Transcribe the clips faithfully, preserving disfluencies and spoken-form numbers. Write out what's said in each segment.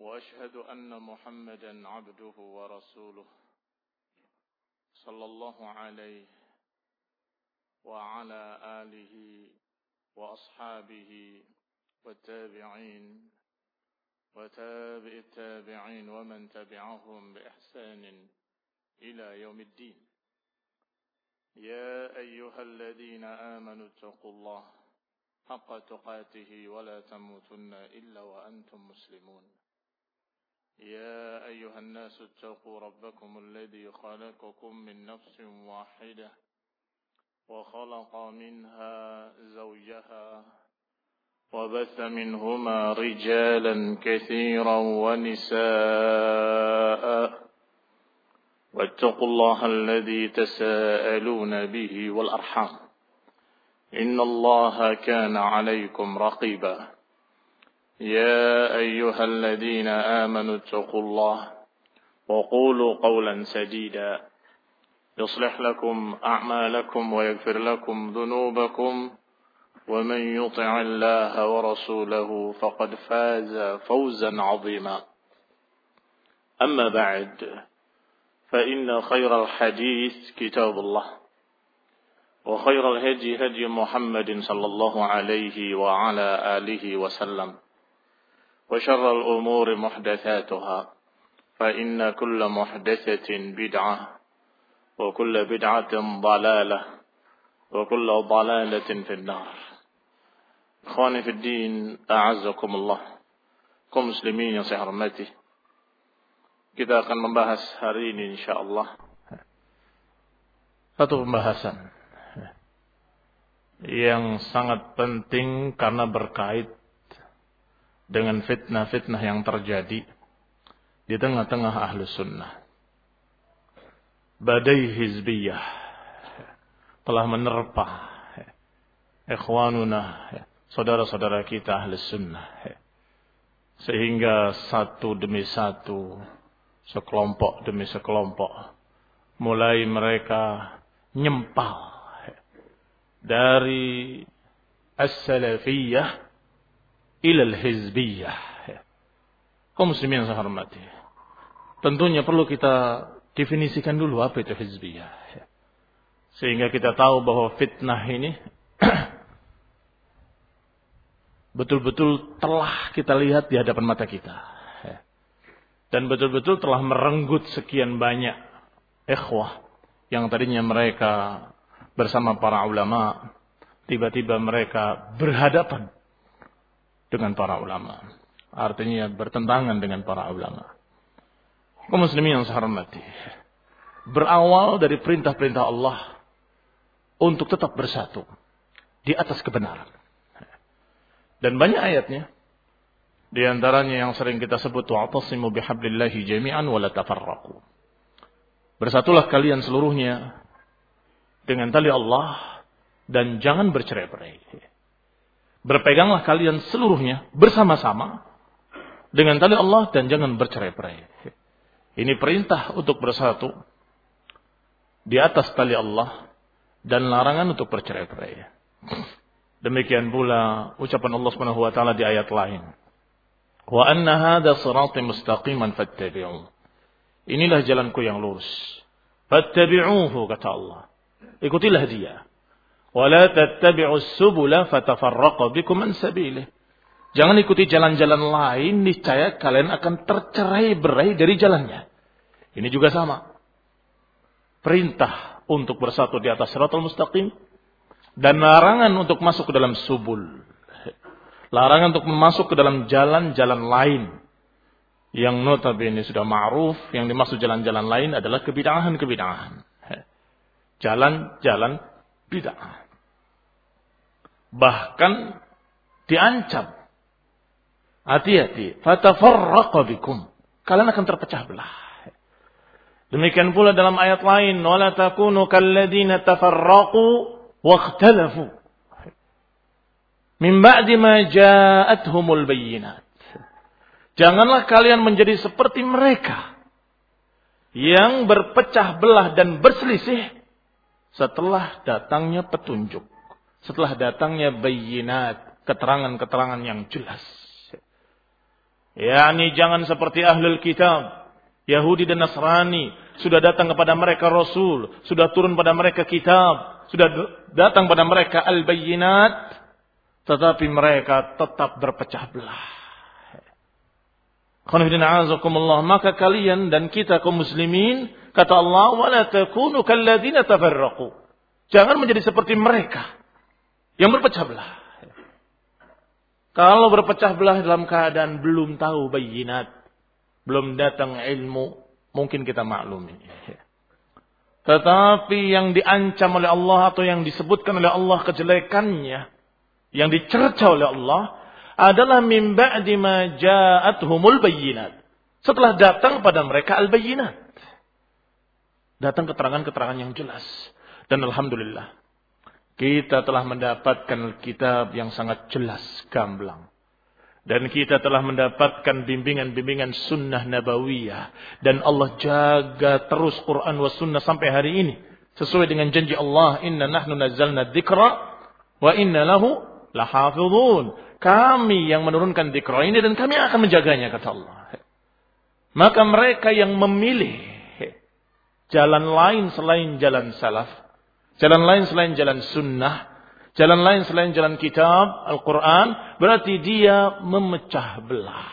وأشهد أن محمدا عبده ورسوله صلى الله عليه وعلى آله وأصحابه والتابعين وتابع التابعين ومن تبعهم بإحسان إلى يوم الدين. يا أيها الذين آمنوا اتقوا الله حق تقاته ولا تموتن إلا وأنتم مسلمون. يا أيها الناس اتقوا ربكم الذي خلقكم من نفس واحدة وخلق منها زوجها وبث منهما رجالا كثيرا ونساء واتقوا الله الذي تساءلون به والأرحام إن الله كان عليكم رقيبا. يا أيها الذين آمنوا اتقوا الله وقولوا قولا سديدا يصلح لكم أعمالكم ويغفر لكم ذنوبكم ومن يطع الله ورسوله فقد فاز فوزا عظيما. أما بعد فإن خير الحديث كتاب الله وخير الهدي هدي محمد صلى الله عليه وعلى آله وسلم وشر الأمور محدثاتها فإن كل محدثة بدعة وكل بدعة ضلالة وكل ضلالة في النار. إخواني في الدين أعزكم الله. Kaum muslimin yang saya hormati, kita akan membahas hari ini insyaallah satu pembahasan yang sangat penting karena berkait dengan fitnah-fitnah yang terjadi di tengah-tengah ahlu sunnah. Badai hizbiyah telah menerpa ikhwanuna, saudara-saudara kita ahlu sunnah, sehingga satu demi satu, sekelompok demi sekelompok, mulai mereka nyempal dari as-salafiyah ilal hizbiyah. Kaum muslimin yang saya hormati, tentunya perlu kita definisikan dulu apa itu hizbiyah, sehingga kita tahu bahwa fitnah ini betul-betul telah kita lihat di hadapan mata kita, dan betul-betul telah merenggut sekian banyak ikhwah yang tadinya mereka bersama para ulama, tiba-tiba mereka berhadapan dengan para ulama, artinya bertentangan dengan para ulama. Kaum muslimin yang saya hormati, berawal dari perintah-perintah Allah untuk tetap bersatu di atas kebenaran, dan banyak ayatnya, di antaranya yang sering kita sebut wa'tasimu bihablillahi jami'an wa la tafarraqu. Bersatulah kalian seluruhnya dengan tali Allah dan jangan bercerai-berai. Berpeganglah kalian seluruhnya bersama-sama dengan tali Allah dan jangan bercerai-berai. Ini perintah untuk bersatu di atas tali Allah dan larangan untuk bercerai-berai. Demikian pula ucapan Allah Subhanahu wa taala di ayat lain. Wa anna hadza sirati mustaqiman fattabi'u. Inilah jalanku yang lurus. Fattabi'uhu, kata Allah. Ikutilah dia. Wala tattabi'us subula fatafarraqa bikum an sabilih. Jangan ikuti jalan-jalan lain, niscaya kalian akan tercerai-berai dari jalannya. Ini juga sama. Perintah untuk bersatu di atas siratal mustaqim dan larangan untuk masuk ke dalam subul. Larangan untuk masuk ke dalam jalan-jalan lain yang notabene sudah ma'ruf, yang dimaksud jalan-jalan lain adalah kebid'ahan-kebid'ahan. Jalan-jalan bid'ah. Bahkan diancam, hati-hati, fatafarraqa bikum, kalian akan terpecah belah. Demikian pula dalam ayat lain, wala takunu kalladzina tafarraqu wakhtalafu min ba'di ma ja'atuhumul bayyinat. Janganlah kalian menjadi seperti mereka yang berpecah belah dan berselisih setelah datangnya petunjuk, setelah datangnya bayyinat, keterangan-keterangan yang jelas. yakni jangan seperti ahlul kitab, Yahudi dan Nasrani, sudah datang kepada mereka Rasul, sudah turun pada mereka kitab, sudah datang pada mereka al-bayyinat, tetapi mereka tetap berpecah belah. Maka kalian dan kita kaum muslimin, kata Allah, wala takunu kalladzina tafarraqu. Jangan menjadi seperti mereka yang berpecah belah. Kalau berpecah belah dalam keadaan belum tahu bayyinat, belum datang ilmu, mungkin kita maklumi. Tetapi yang diancam oleh Allah atau yang disebutkan oleh Allah kejelekannya, yang dicerca oleh Allah adalah min ba'di ma ja'atuhumul bayyinat. Setelah datang pada mereka al-bayyinat. Datang keterangan-keterangan yang jelas. Dan alhamdulillah, kita telah mendapatkan kitab yang sangat jelas, gamblang. Dan kita telah mendapatkan bimbingan-bimbingan sunnah nabawiyah. Dan Allah jaga terus Quran wa sunnah sampai hari ini. Sesuai dengan janji Allah, inna nahnu nazzalna dzikra wa inna lahu lahafizun. Kami yang menurunkan dzikra ini dan kami akan menjaganya, kata Allah. Maka mereka yang memilih jalan lain selain jalan salaf, jalan lain selain jalan sunnah, jalan lain selain jalan kitab, Al-Quran, berarti dia memecah belah.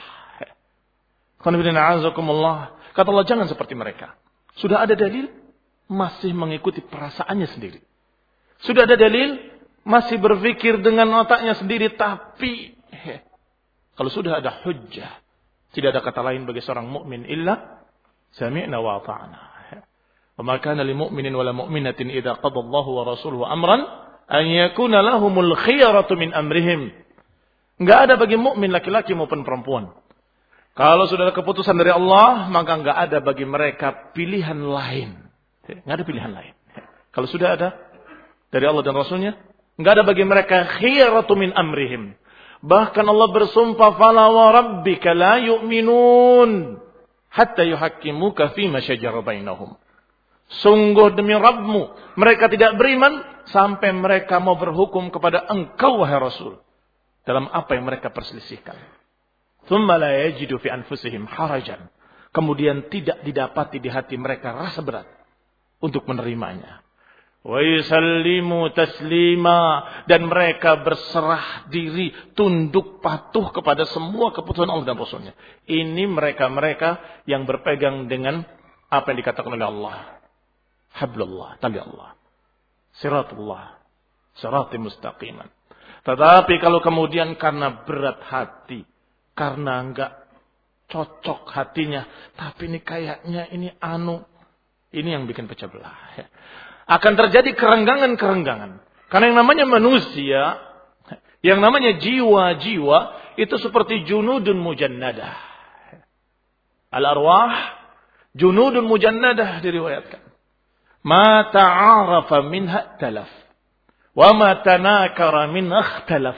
Kata Allah, jangan seperti mereka. Sudah ada dalil, masih mengikuti perasaannya sendiri. Sudah ada dalil, masih berpikir dengan otaknya sendiri, tapi he, kalau sudah ada hujjah, tidak ada kata lain bagi seorang mukmin illa sami'na wa ata'na. Wa ma kana lil mu'minin wala mu'minatin idza qada Allahu wa rasuluhu amran an yakuna lahumul khiyaratu min amrihim. Enggak ada bagi mukmin laki-laki maupun perempuan, kalau sudah ada keputusan dari Allah, maka enggak ada bagi mereka pilihan lain. Enggak ada pilihan lain. Kalau sudah ada dari Allah dan Rasulnya, enggak ada bagi mereka khiyaratu min amrihim. Bahkan Allah bersumpah, fala wa rabbika la yu'minun hatta yuhakkimuka fima syajara bainahum. Sungguh demi Rabbmu, mereka tidak beriman sampai mereka mau berhukum kepada engkau, wahai Rasul, dalam apa yang mereka perselisihkan. Tsumma la yajidu fi anfusihim harajan. Kemudian tidak didapati di hati mereka rasa berat untuk menerimanya. Wa yusallimu taslima, dan mereka berserah diri, tunduk patuh kepada semua keputusan Allah dan Rasulnya. Ini mereka-mereka yang berpegang dengan apa yang dikatakan oleh Allah. Hablullah, tali Allah. Siratullah, sirati mustaqiman. Tetapi kalau kemudian karena berat hati, karena enggak cocok hatinya, tapi ini kayaknya ini anu, ini yang bikin pecah belah. Akan terjadi kerenggangan-kerenggangan. Karena yang namanya manusia, yang namanya jiwa-jiwa, itu seperti junudun mujannadah. Al-arwah, junudun mujannadah diriwayatkan. Ma ta'arafa minha talaf. Wa ma tanakara minha ikhtalaf.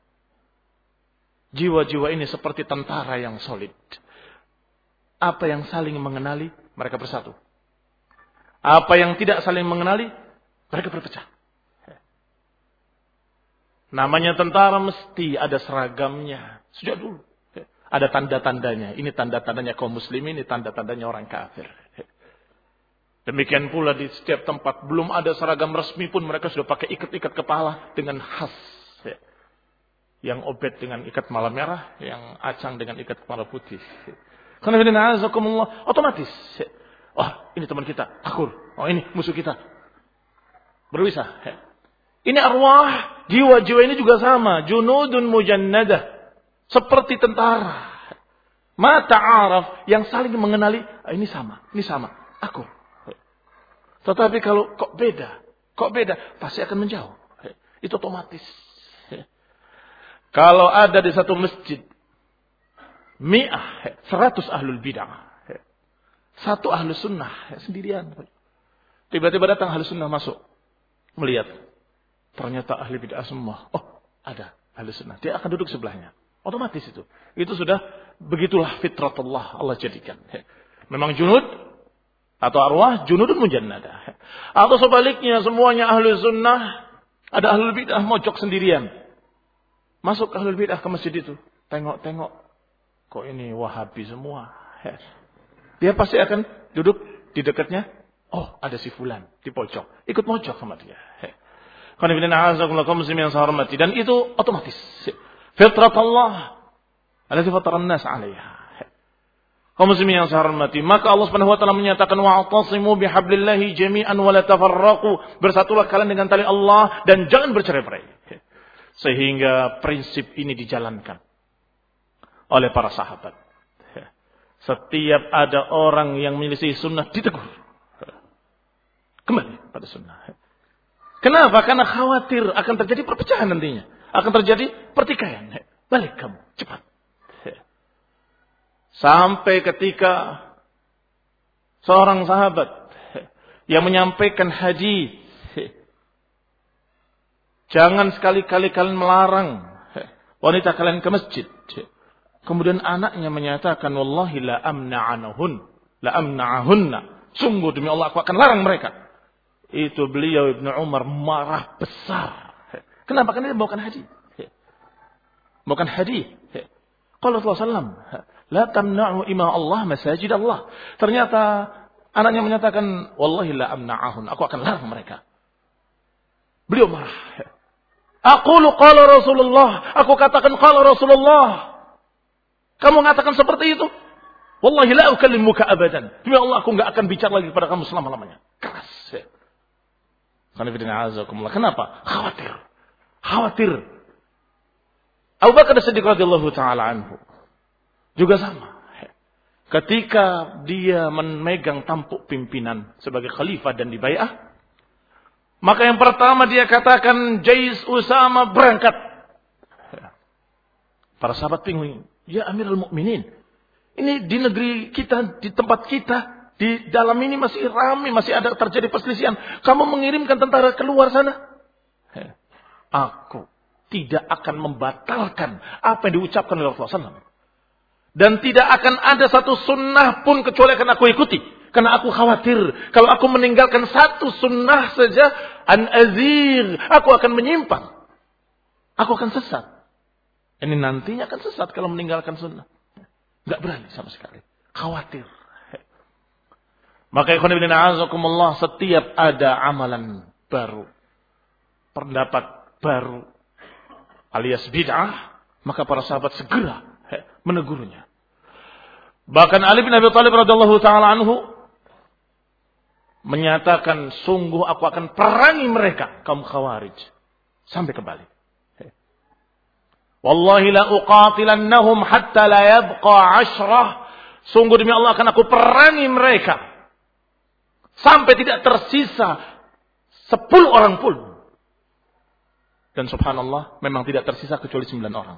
Jiwa-jiwa ini seperti tentara yang solid. Apa yang saling mengenali, mereka bersatu. Apa yang tidak saling mengenali, mereka berpecah. Namanya tentara mesti ada seragamnya. Sejak dulu. Ada tanda-tandanya. Ini tanda-tandanya kaum muslimin, ini tanda-tandanya orang kafir. Demikian pula di setiap tempat. Belum ada seragam resmi pun mereka sudah pakai ikat-ikat kepala dengan khas. Yang obed dengan ikat kepala merah, yang acang dengan ikat kepala putih. Karena otomatis. Oh, ini teman kita, takur. Oh, ini musuh kita. Berpisah. Ini arwah, jiwa-jiwa ini juga sama. Junudun mujannadah. Seperti tentara. Ma ta'araf, yang saling mengenali, ah, ini sama, ini sama, aku. Tetapi kalau kok beda, kok beda, pasti akan menjauh. Itu otomatis. Kalau ada di satu masjid, mi'ah, seratus ahlul bid'ah. Satu ahlu sunnah sendirian. Tiba-tiba datang ahlu sunnah masuk. Melihat. Ternyata ahli bid'ah semua. Oh, ada ahlu sunnah. Dia akan duduk sebelahnya. Otomatis itu. Itu sudah begitulah fitratullah Allah jadikan. Memang junud atau arwah junudun mujannadah. Atau sebaliknya semuanya ahlu sunnah. Ada ahlu bid'ah mojok sendirian. Masuk ahlu bid'ah ke masjid itu. Tengok-tengok. kok ini Wahabi semua. Dia pasti akan duduk di dekatnya. Oh, ada si fulan di pojok. Ikut mojok sama dia. Dan itu otomatis. Fitrat Allah. Allati fataran nas 'alaiha. Kaum muslimin yang saya hormati, maka Allah Subhanahu wa taala menyatakan wa'tasimu bihablillahi jami'an wa la tafarraqu. Bersatulah kalian dengan tali Allah dan jangan bercerai-berai. Sehingga prinsip ini dijalankan oleh para sahabat. Setiap ada orang yang menyelisih sunnah ditegur. Kembali pada sunnah. Kenapa? Karena khawatir akan terjadi perpecahan nantinya. Akan terjadi pertikaian. Balik kamu, cepat. Sampai ketika seorang sahabat yang menyampaikan hadis, jangan sekali-kali kalian melarang wanita kalian ke masjid. Kemudian anaknya menyatakan, wallahi la amna'anahun, la amna'ahunna. Sungguh demi Allah aku akan larang mereka. Itu beliau Ibnu Umar marah besar. Kenapa? Karena dia bawakan hadis. Bawakan hadis. Qala Rasulullah sallallahu alaihi wasallam, la tamna'u ima Allah masajid Allah. Ternyata anaknya menyatakan, wallahi la amna'ahun, aku akan larang mereka. Beliau marah. Aqulu qala Rasulullah, aku katakan qala Rasulullah. Kamu mengatakan seperti itu? Wallahi la ukallimuka abadan. Demi Allah aku enggak akan bicara lagi kepada kamu selama-lamanya. Keras. Kenapa? Khawatir. Khawatir. Abu Bakar As-Siddiq radhiyallahu taala anhu juga sama. Ketika dia memegang tampuk pimpinan sebagai khalifah dan dibai'ah, maka yang pertama dia katakan, Jais Usama berangkat. Para sahabat bingung, ya Amirul Mukminin, ini di negeri kita, di tempat kita, di dalam ini masih ramai, masih ada terjadi perselisihan. Kamu mengirimkan tentara keluar sana? Aku tidak akan membatalkan apa yang diucapkan oleh Rasulullah shallallahu alaihi wasallam. Dan tidak akan ada satu sunnah pun kecuali akan aku ikuti. Karena aku khawatir, kalau aku meninggalkan satu sunnah saja, an azir, aku akan menyimpang. Aku akan sesat. Ini nantinya akan sesat kalau meninggalkan sunnah. Gak berani sama sekali. Khawatir. Maka ikhwan ibn a'azakumullah, setiap ada amalan baru, pendapat baru, alias bid'ah, maka para sahabat segera menegurnya. Bahkan Ali bin Abi Thalib radhiyallahu taala anhu menyatakan, sungguh aku akan perangi mereka kaum Khawarij sampai kembali. Wallahi la uqatilannahum hatta la yabqa ashrah. Sungguh demi Allah akan aku perangi mereka sampai tidak tersisa sepuluh orang pun. Dan subhanallah, memang tidak tersisa kecuali sembilan orang.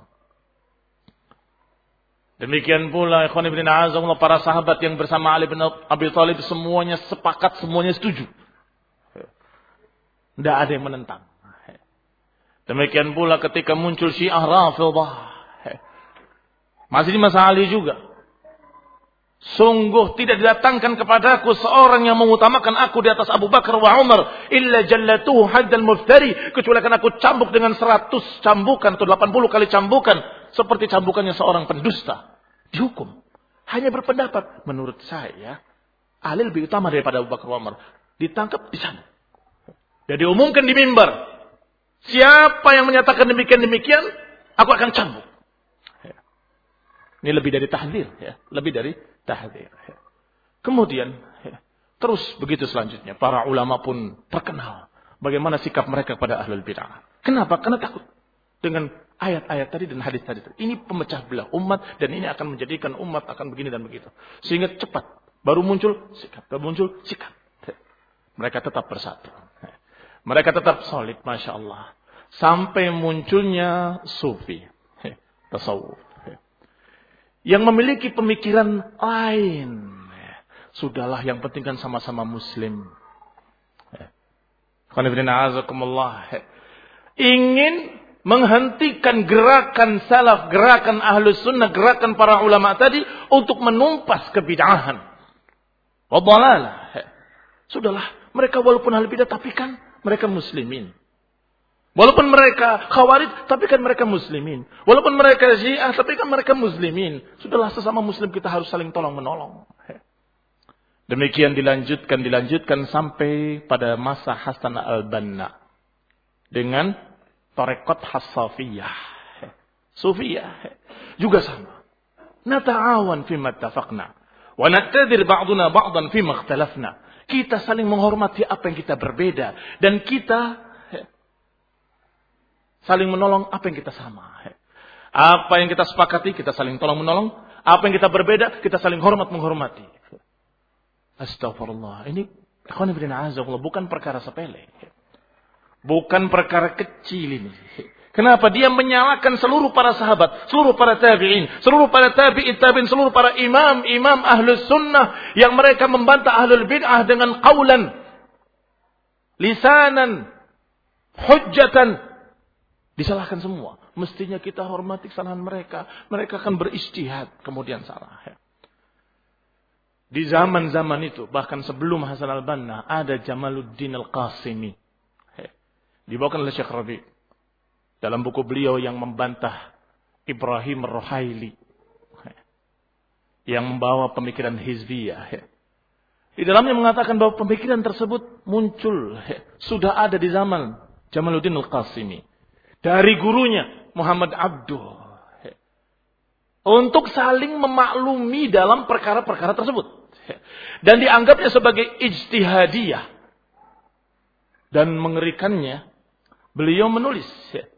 Demikian pula ikhwan ibn a'azakumullah, para sahabat yang bersama Ali bin Abi Thalib semuanya sepakat, semuanya setuju. Tidak ada yang menentang. Demikian pula ketika muncul Syiah Rafidhah, masih di masa Ali juga. Sungguh tidak didatangkan kepadaku seorang yang mengutamakan aku di atas Abu Bakar wa Umar illa jallatuhu haddal muftari, kecuali akan aku cambuk dengan seratus cambukan atau delapan puluh kali cambukan seperti cambukannya seorang pendusta. Dihukum. Hanya berpendapat, menurut saya Ali lebih utama daripada Abu Bakar wa Umar. Ditangkap, dicambuk. Dan diumumkan di mimbar, siapa yang menyatakan demikian-demikian, aku akan cambuk. Ini lebih dari tahdzir, ya, lebih dari tahdzir. Kemudian ya, terus begitu selanjutnya, para ulama pun terkenal bagaimana sikap mereka pada ahlul bid'ah. Kenapa? Karena takut dengan ayat-ayat tadi dan hadis tadi. Ini pemecah belah umat dan ini akan menjadikan umat akan begini dan begitu. Sehingga cepat baru muncul sikap, baru muncul sikap. Mereka tetap bersatu. Mereka tetap solid, masya Allah. Sampai munculnya sufi, tasawuf, yang memiliki pemikiran lain. Sudahlah, yang penting kan sama-sama muslim. Ingin menghentikan gerakan salaf, gerakan ahlus sunnah, gerakan para ulama tadi untuk menumpas kebid'ahan. Wadhalalah. Sudahlah, mereka walaupun ahli bid'ah tapi kan mereka muslimin. Walaupun mereka Khawarij, tapi kan mereka muslimin. Walaupun mereka Syiah, tapi kan mereka muslimin. Sudahlah, sesama muslim kita harus saling tolong menolong. Demikian dilanjutkan, dilanjutkan sampai pada masa Hasan al-Banna. Dengan tarekat Hassafiyah. Sufiyah. Juga sama. Nata'awan fima ittafaqna. Wa na'tadir ba'duna ba'dan fima ikhtalafna. Kita saling menghormati apa yang kita berbeda. Dan kita saling menolong apa yang kita sama. Apa yang kita sepakati, kita saling tolong menolong. Apa yang kita berbeda, kita saling hormat menghormati. Astagfirullah. Ini ikhwan fillah azzakumullah, bukan perkara sepele. Bukan perkara kecil ini. Kenapa? Dia menyalahkan seluruh para sahabat, seluruh para tabi'in, seluruh para tabi'in tabi'in, seluruh para imam, imam ahlus sunnah yang mereka membantah ahlul bid'ah dengan qaulan, lisanan, hujjatan. Disalahkan semua. Mestinya kita hormati kesalahan mereka. Mereka akan berijtihad, kemudian salah. Di zaman-zaman itu, bahkan sebelum Hasan al-Banna, ada Jamaluddin al-Qasimi. Dibawakan oleh Syekh Rabi' dalam buku beliau yang membantah Ibrahim ar-Ruhaili, yang membawa pemikiran hizbiyah. Di dalamnya mengatakan bahwa pemikiran tersebut muncul, sudah ada di zaman Jamaluddin al-Qasimi. Dari gurunya Muhammad Abduh. Untuk saling memaklumi dalam perkara-perkara tersebut. Dan dianggapnya sebagai ijtihadiyah. Dan mengerikannya, beliau menulis.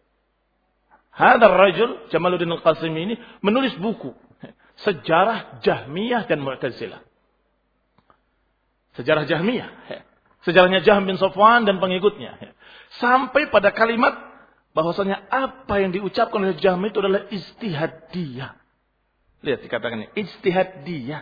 Hadar rajul, Jamaluddin al-Qasimi ini, menulis buku. Sejarah Jahmiyah dan Mu'tazilah. Sejarah Jahmiyah. Sejarahnya Jahm bin Safwan dan pengikutnya. Sampai pada kalimat bahwasanya apa yang diucapkan oleh Jahm itu adalah ijtihadiyah. Lihat dikatakannya ijtihadiyah.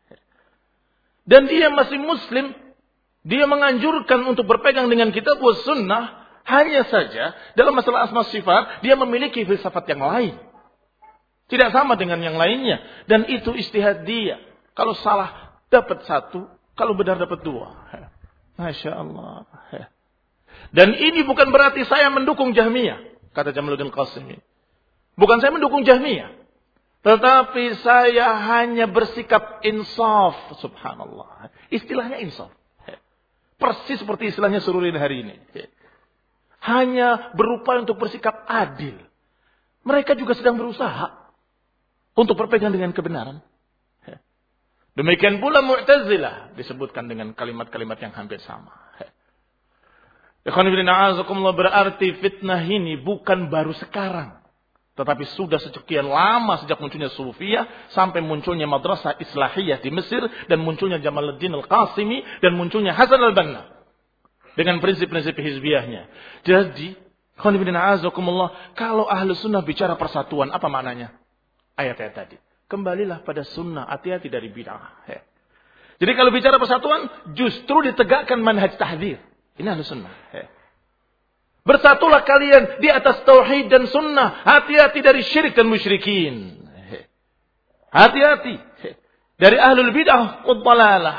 Dan dia masih muslim, dia menganjurkan untuk berpegang dengan kitab was sunnah, hanya saja dalam masalah asma sifat dia memiliki filsafat yang lain. Tidak sama dengan yang lainnya, dan itu ijtihadiyah. Kalau salah dapat satu, kalau benar dapat dua. Masya Allah. Dan ini bukan berarti saya mendukung Jahmiyah, kata Jamaluddin Qasimi. Bukan saya mendukung Jahmiyah, tetapi saya hanya bersikap insaf. Subhanallah. Istilahnya insaf. Persis seperti istilahnya Sururin hari ini. Hanya berupaya untuk bersikap adil. Mereka juga sedang berusaha untuk berpegang dengan kebenaran. Demikian pula Mu'tazilah disebutkan dengan kalimat-kalimat yang hampir sama. Ikhwan fillah azakumullah, berarti fitnah ini bukan baru sekarang, tetapi sudah sekian lama sejak munculnya Sufiyah sampai munculnya madrasah Islahiyah di Mesir dan munculnya Jamaluddin al-Qasimi dan munculnya Hasan al-Banna dengan prinsip-prinsip hizbiyahnya. Jadi, ikhwan fillah azakumullah, kalau ahlu sunnah bicara persatuan, apa maknanya? Ayat-ayat tadi. Kembalilah pada sunnah, hati-hati dari bid'ah. Jadi kalau bicara persatuan, justru ditegakkan manhaj tahdzir. Ini ahlu sunnah. Bersatulah kalian di atas tauhid dan sunnah. Hati-hati dari syirik dan musyrikin. Hati-hati dari ahlul bid'ah wad dhalalah.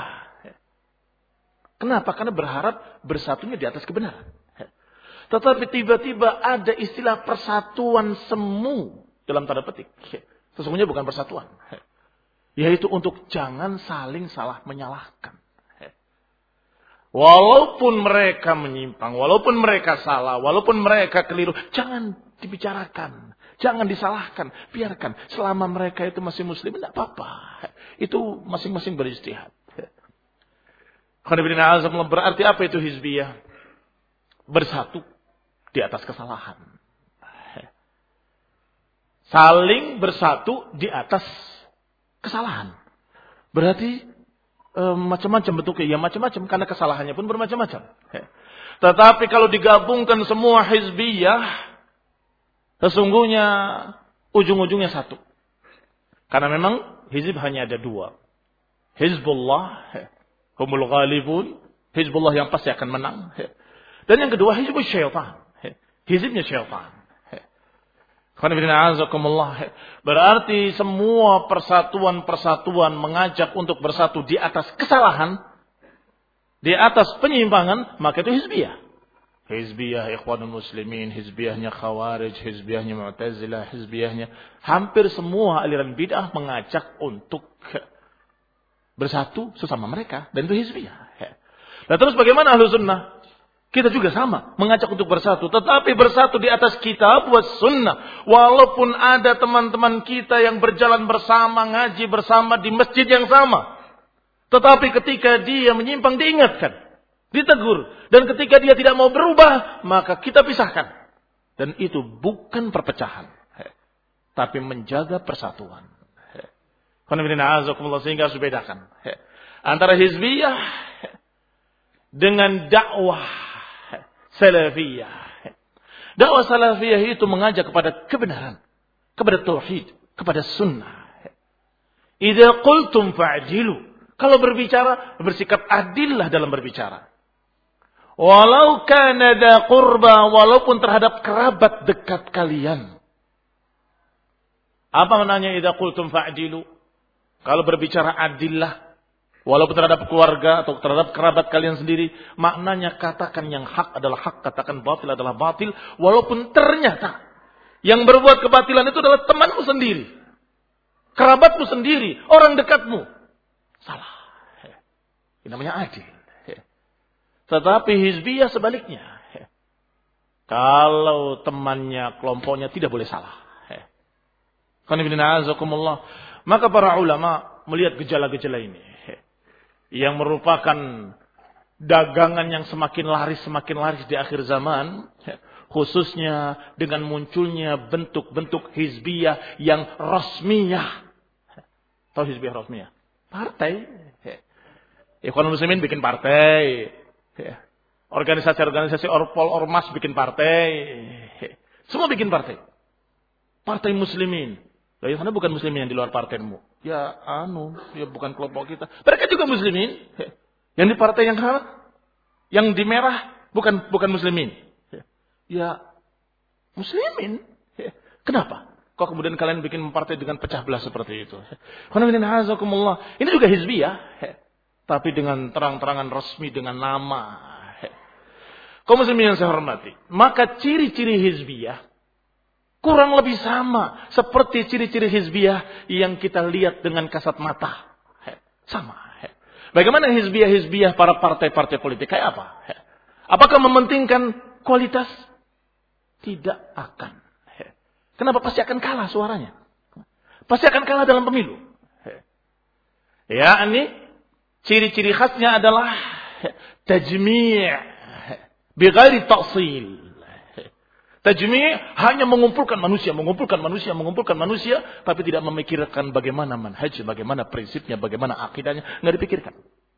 Kenapa? Karena berharap bersatunya di atas kebenaran. Tetapi tiba-tiba ada istilah persatuan semu dalam tanda petik. Sesungguhnya bukan persatuan. Yaitu untuk jangan saling salah menyalahkan. Walaupun mereka menyimpang, walaupun mereka salah, walaupun mereka keliru, jangan dibicarakan, jangan disalahkan, biarkan. Selama mereka itu masih muslim, tidak apa-apa. Itu masing-masing berijtihad. Berarti apa itu hizbiyah? Bersatu di atas kesalahan. Saling bersatu di atas kesalahan. Berarti macam-macam bentuknya, ya macam-macam karena kesalahannya pun bermacam-macam. Tetapi kalau digabungkan semua hizbiyah, sesungguhnya ujung-ujungnya satu. Karena memang hizb hanya ada dua. Hizbullah, humul ghalibun, hizbullah yang pasti akan menang. Dan yang kedua hizbus syaitan, hizibnya syaitan. Berarti semua persatuan-persatuan mengajak untuk bersatu di atas kesalahan, di atas penyimpangan, maka itu hizbiyah. Hizbiyah Ikhwanul Muslimin, hizbiyahnya Khawarij, hizbiyahnya Mu'tazilah, hizbiyahnya hampir semua aliran bid'ah mengajak untuk bersatu sesama mereka, dan itu hizbiyah. Nah terus bagaimana Ahlus Sunnah? Kita juga sama, mengajak untuk bersatu, tetapi bersatu di atas kitab was sunnah. Walaupun ada teman-teman kita yang berjalan bersama, ngaji bersama di masjid yang sama, tetapi ketika dia menyimpang diingatkan, ditegur, dan ketika dia tidak mau berubah, maka kita pisahkan. Dan itu bukan perpecahan, tapi menjaga persatuan. Sehingga harus dibedakan antara hizbiyah dengan dakwah salafiyah. Dakwah salafiyah itu mengajak kepada kebenaran, kepada tauhid, kepada sunnah. Idza qultum fa'dilu. Kalau berbicara, bersikap adillah dalam berbicara. Walau kana dza qurba, walaupun terhadap kerabat dekat kalian. Apa maknanya idza qultum fa'dilu? Kalau berbicara adillah, walaupun terhadap keluarga atau terhadap kerabat kalian sendiri, maknanya katakan yang hak adalah hak, katakan batil adalah batil, walaupun ternyata yang berbuat kebatilan itu adalah temanmu sendiri, kerabatmu sendiri, orang dekatmu. Salah. Ini namanya adil. Tetapi hizbiyah sebaliknya. Kalau temannya, kelompoknya tidak boleh salah. Maka para ulama melihat gejala-gejala ini, yang merupakan dagangan yang semakin laris, semakin laris di akhir zaman, khususnya dengan munculnya bentuk-bentuk hizbiyah yang rasmiyah. Tahu hizbiyah rasmiyah? Partai. Ikhwanul Muslimin bikin partai. Organisasi-organisasi Orpol, Ormas bikin partai. Semua bikin partai. Partai Muslimin. Lah ya, karena bukan Muslimin yang di luar partaimu. Ya anu, ya bukan kelompok kita. Mereka juga Muslimin. Yang di partai yang mana? Yang di merah bukan bukan Muslimin. Ya Muslimin. Kenapa? Kok kemudian kalian bikin partai dengan pecah belah seperti itu? Ini juga hizbiyah, tapi dengan terang-terangan resmi dengan nama. Kaum muslimin yang saya hormati, maka ciri-ciri hizbiyah kurang lebih sama seperti ciri-ciri hizbiyah yang kita lihat dengan kasat mata. Sama. Bagaimana hizbiyah-hizbiyah para partai-partai politik kayak apa? Apakah mementingkan kualitas? Tidak akan. Kenapa? Pasti akan kalah suaranya. Pasti akan kalah dalam pemilu. Ya, ini ciri-ciri khasnya adalah tajmi' bighairi ta'sil. Tajmi' hanya mengumpulkan manusia, mengumpulkan manusia, mengumpulkan manusia, tapi tidak memikirkan bagaimana manhaj, bagaimana prinsipnya, bagaimana akidahnya, enggak dipikirkan.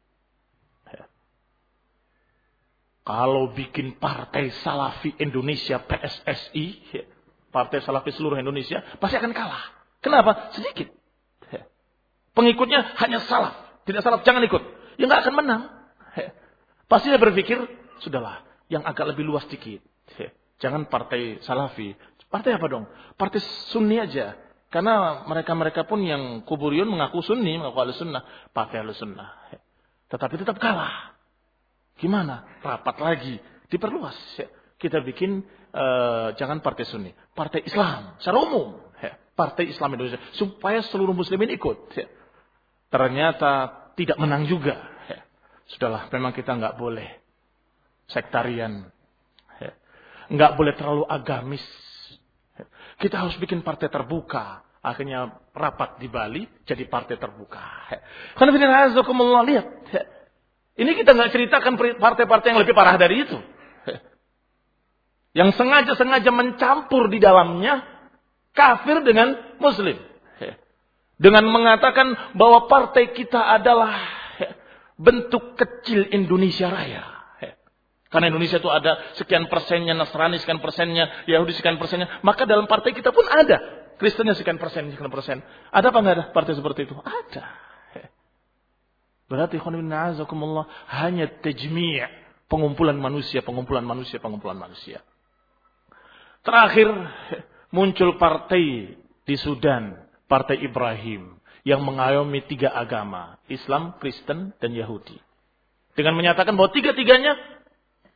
Kalau bikin partai Salafi Indonesia P S S I, Partai Salafi seluruh Indonesia, pasti akan kalah. Kenapa? Sedikit. Pengikutnya hanya salaf. Tidak salaf, jangan ikut. Ya nggak akan menang. Pasti dia berpikir, sudahlah, yang agak lebih luas sedikit. Jangan partai Salafi. Partai apa dong? Partai Sunni aja. Karena mereka-mereka pun yang kuburiyun mengaku Sunni, mengaku Ahlus Sunnah. Partai Ahlus Sunnah. Tetapi tetap kalah. Gimana? Rapat lagi. Diperluas. Kita bikin uh, jangan partai Sunni, partai Islam secara umum, ya. Partai Islam Indonesia supaya seluruh muslimin ikut. Ya. Ternyata tidak menang juga. Ya. Sudahlah, memang kita nggak boleh sektarian, ya. Nggak boleh terlalu agamis. Ya. Kita harus bikin partai terbuka. Akhirnya rapat di Bali jadi partai terbuka. Ya. Karena lihat, ya. Ini kita nggak ceritakan partai-partai yang lebih parah dari itu. Yang sengaja-sengaja mencampur di dalamnya kafir dengan muslim. Dengan mengatakan bahwa partai kita adalah bentuk kecil Indonesia Raya. Karena Indonesia itu ada sekian persennya Nasrani, sekian persennya Yahudi, sekian persennya. Maka dalam partai kita pun ada Kristennya sekian persen, sekian persen. Ada apa enggak ada partai seperti itu? Ada. Berarti hanya tajmi', pengumpulan manusia, pengumpulan manusia, pengumpulan manusia. Terakhir muncul partai di Sudan, Partai Ibrahim, yang mengayomi tiga agama, Islam, Kristen, dan Yahudi. Dengan menyatakan bahwa tiga-tiganya itu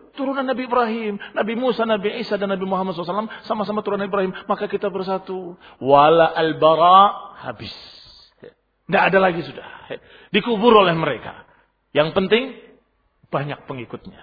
turunan Nabi Ibrahim, Nabi Musa, Nabi Isa, dan Nabi Muhammad shallallahu alaihi wasallam sama-sama turunan Ibrahim. Maka kita bersatu. Wala al-bara habis. Tidak ada lagi sudah. Dikubur oleh mereka. Yang penting banyak pengikutnya.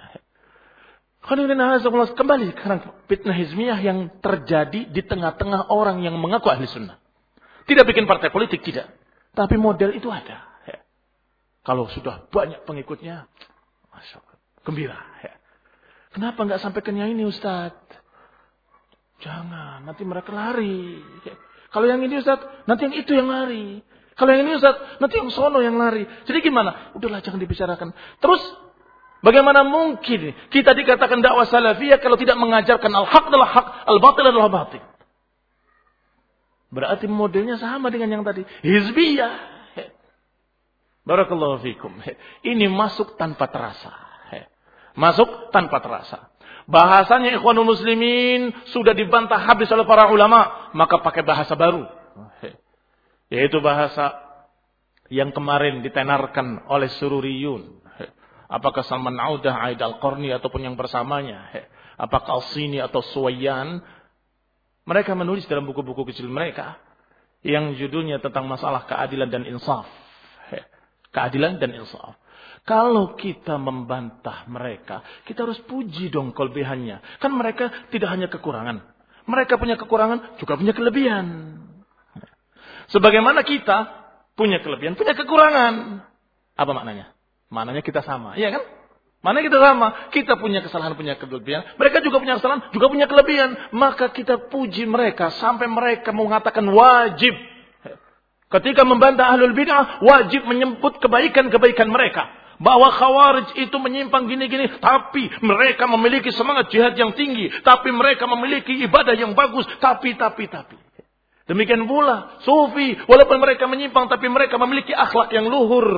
Kembali sekarang fitnah hizmiyah yang terjadi di tengah-tengah orang yang mengaku ahli sunnah. Tidak bikin partai politik, tidak. Tapi model itu ada. Kalau sudah banyak pengikutnya, masya Allah, gembira. Kenapa nggak sampai ke ini Ustaz? Jangan, nanti mereka lari. Kalau yang ini Ustaz, nanti yang itu yang lari. Kalau yang ini Ustaz, nanti yang sono yang lari. Jadi gimana? Udahlah, jangan dibicarakan. Terus, bagaimana mungkin kita dikatakan dakwah salafiyah kalau tidak mengajarkan al-haq adalah hak, al-batil adalah batil? Berarti modelnya sama dengan yang tadi. Hizbiyah. Barakallahu fikum. Ini masuk tanpa terasa. Masuk tanpa terasa. Bahasanya ikhwanul muslimin sudah dibantah habis oleh para ulama. Maka pakai bahasa baru. Yaitu bahasa yang kemarin ditenarkan oleh Sururiyun. Apakah Salman Audah, Aid Al-Qarni ataupun yang bersamanya. Apakah Al-Sini atau Suwayyan. Mereka menulis dalam buku-buku kecil mereka. Yang judulnya tentang masalah keadilan dan insaf. Keadilan dan insaf. Kalau kita membantah mereka, kita harus puji dong kelebihannya. Kan mereka tidak hanya kekurangan. Mereka punya kekurangan, juga punya kelebihan. Sebagaimana kita punya kelebihan, punya kekurangan. Apa maknanya? Maknanya kita sama. Iya kan? Maknanya kita sama. Kita punya kesalahan, punya kelebihan. Mereka juga punya kesalahan, juga punya kelebihan. Maka kita puji mereka sampai mereka mengatakan wajib. Ketika membantah ahlul bid'ah, wajib menyebut kebaikan-kebaikan mereka. Bahwa khawarij itu menyimpang gini-gini. Tapi mereka memiliki semangat jihad yang tinggi. Tapi mereka memiliki ibadah yang bagus. Tapi, tapi, tapi. Demikian pula sufi. Walaupun mereka menyimpang, tapi mereka memiliki akhlak yang luhur.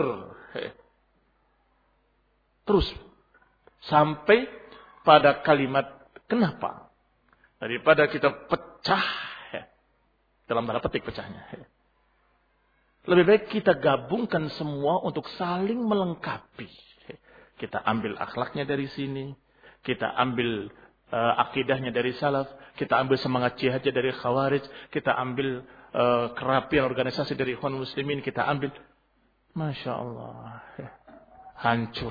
Terus. Sampai pada kalimat, kenapa? Daripada kita pecah. Dalam tanda petik pecahnya. Lebih baik kita gabungkan semua untuk saling melengkapi. Kita ambil akhlaknya dari sini. Kita ambil uh, akidahnya dari salaf. Kita ambil semangat jihadnya dari khawarij. Kita ambil uh, kerapian organisasi dari ikhwan muslimin. Kita ambil. Masya Allah. Hancur.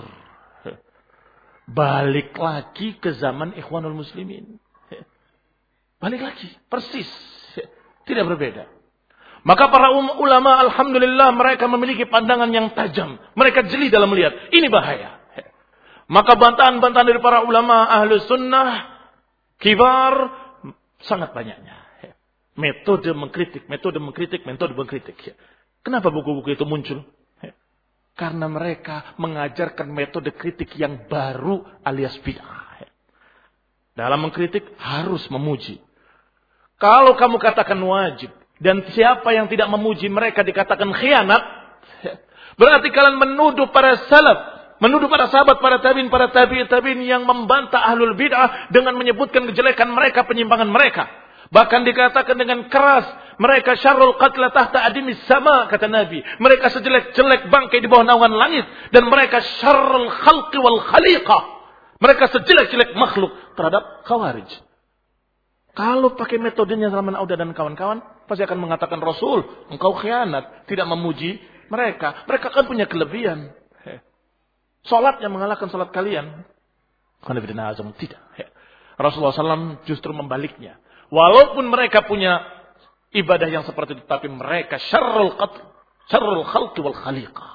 Balik lagi ke zaman ikhwanul muslimin. Balik lagi. Persis. Tidak berbeda. Maka para ulama alhamdulillah mereka memiliki pandangan yang tajam. Mereka jeli dalam melihat. Ini bahaya. Maka bantahan-bantahan dari para ulama ahlus sunnah kibar sangat banyaknya. Metode mengkritik, metode mengkritik, metode mengkritik. Kenapa buku-buku itu muncul? Karena mereka mengajarkan metode kritik yang baru alias bid'ah. Dalam mengkritik harus memuji. Kalau kamu katakan wajib, dan siapa yang tidak memuji mereka dikatakan khianat. Berarti kalian menuduh para salaf. Menuduh para sahabat, para tabi'in, para tabi'in, tabi'in yang membantah ahlul bid'ah. Dengan menyebutkan kejelekan mereka, penyimpangan mereka. Bahkan dikatakan dengan keras. Mereka syarrul qatla tahta adimis sama, kata Nabi. Mereka sejelek-jelek bangkai di bawah naungan langit. Dan mereka syarrul khalqi wal khaliqah. Mereka sejelek-jelek makhluk terhadap khawarij. Kalau pakai metodenya Salman Audah dan kawan-kawan, pasti akan mengatakan Rasul, engkau khianat, tidak memuji mereka. Mereka kan punya kelebihan. Salatnya mengalahkan salat kalian. Tidak. Rasulullah shallallahu alaihi wasallam justru membaliknya. Walaupun mereka punya ibadah yang seperti itu, tapi mereka syarrul qatl, syarrul khalqi wal khaliqah.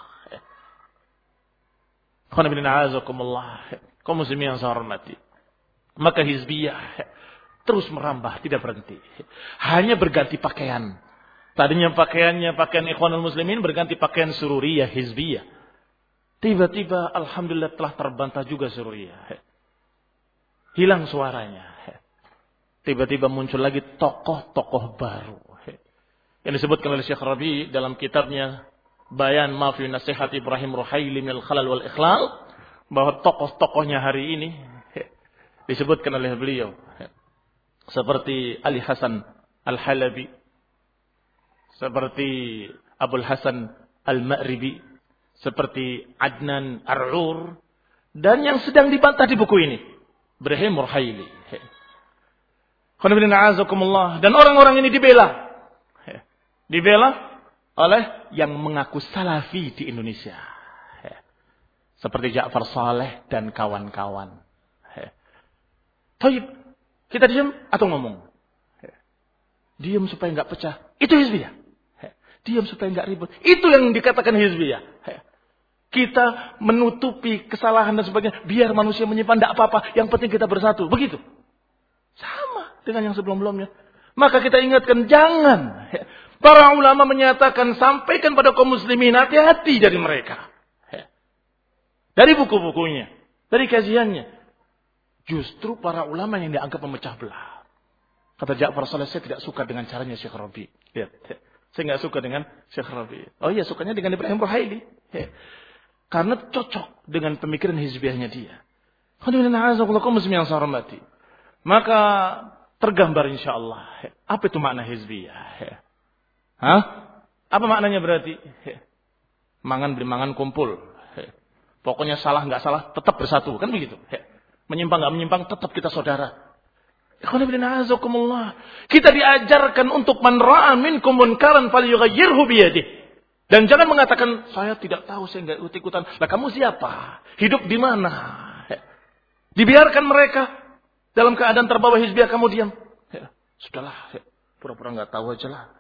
Kaum muslimin yang saya hormati. Maka hizbiyah terus merambah, tidak berhenti. Hanya berganti pakaian. Tadinya pakaiannya pakaian ikhwanul muslimin, berganti pakaian sururiyah, hizbiyah. Tiba-tiba alhamdulillah telah terbantah juga sururiyah. Hilang suaranya. Tiba-tiba muncul lagi tokoh-tokoh baru. Yang disebutkan oleh Syekh Rabi dalam kitabnya Bayan Ma fi Nasihat Ibrahim Ruhaili minal Khalal wal Ikhlal, bahwa tokoh-tokohnya hari ini disebutkan oleh beliau. Seperti Ali Hasan Al-Halabi, seperti Abul Hasan Al-Ma'ribi, seperti Adnan Ar-Ur, dan yang sedang dibantah di buku ini. Ibrahim Ruhaili. Dan orang-orang ini dibela. Dibela oleh yang mengaku salafi di Indonesia. Seperti Ja'far Saleh dan kawan-kawan. Taib, kita diam atau ngomong? Diam supaya nggak pecah. Itu hizbiyah. Diam supaya nggak ribut. Itu yang dikatakan hizbiyah. Kita menutupi kesalahan dan sebagainya. Biar manusia menyimpan, tidak apa-apa. Yang penting kita bersatu. Begitu. Sama dengan yang sebelum-belumnya. Maka kita ingatkan, jangan. Para ulama menyatakan, sampaikan pada kaum muslimin, hati-hati dari mereka. Dari buku-bukunya. Dari kajiannya. Justru para ulama yang dianggap memecah belah. Kata Ja'far Saleh, saya tidak suka dengan caranya Syekh Rabi. Lihat, saya nggak suka dengan Syekh Rabi. Oh iya, sukanya dengan Ibrahim Ruhaili. Karena cocok dengan pemikiran hizbiyahnya dia. Maka tergambar insyaAllah. Apa itu makna hizbiyah? Hah? Apa maknanya berarti? Mangan beli mangan kumpul. Pokoknya salah nggak salah tetap bersatu. Kan begitu. Menyimpang nggak menyimpang tetap kita saudara. Kita diajarkan untuk man ra'a minkum munkaran falyughayyirhu biyadihi. Dan jangan mengatakan saya tidak tahu, saya enggak ikut-ikutan. Lah kamu siapa? Hidup di mana? Dibiarkan mereka dalam keadaan terbawa hizbiyah, kamu diam. Sudahlah, pura-pura enggak tahu aja lah.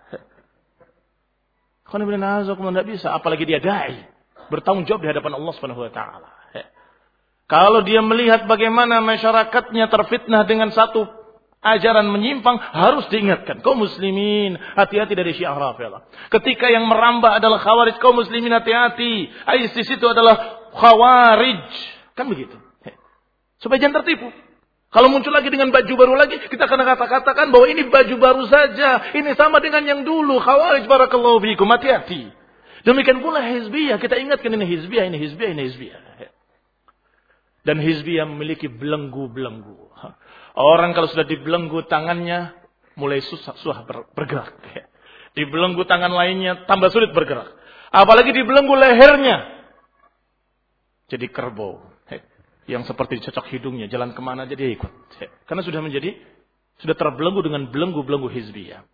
Tidak bisa, apalagi dia dai, bertanggung jawab di hadapan Allah Subhanahu wa taala. Kalau dia melihat bagaimana masyarakatnya terfitnah dengan satu ajaran menyimpang, harus diingatkan. Kaum muslimin, hati-hati dari Syiah Rafidhah. Ketika yang merambah adalah Khawarij, kaum muslimin hati-hati. ISIS itu adalah Khawarij. Kan begitu. Supaya jangan tertipu. Kalau muncul lagi dengan baju baru lagi, kita akan kata-katakan bahwa ini baju baru saja. Ini sama dengan yang dulu. Khawarij, barakallahu fiikum. Hati-hati. Demikian pula hizbiyah. Kita ingatkan ini hizbiyah, ini hizbiyah, ini hizbiyah. Dan hizbiyah memiliki belenggu-belenggu. Orang kalau sudah dibelenggu tangannya, mulai susah, susah bergerak. Dibelenggu tangan lainnya, tambah sulit bergerak. Apalagi dibelenggu lehernya. Jadi kerbau. Yang seperti cocok hidungnya, jalan kemana aja dia ikut. Karena sudah menjadi, sudah terbelenggu dengan belenggu-belenggu hizbiyah.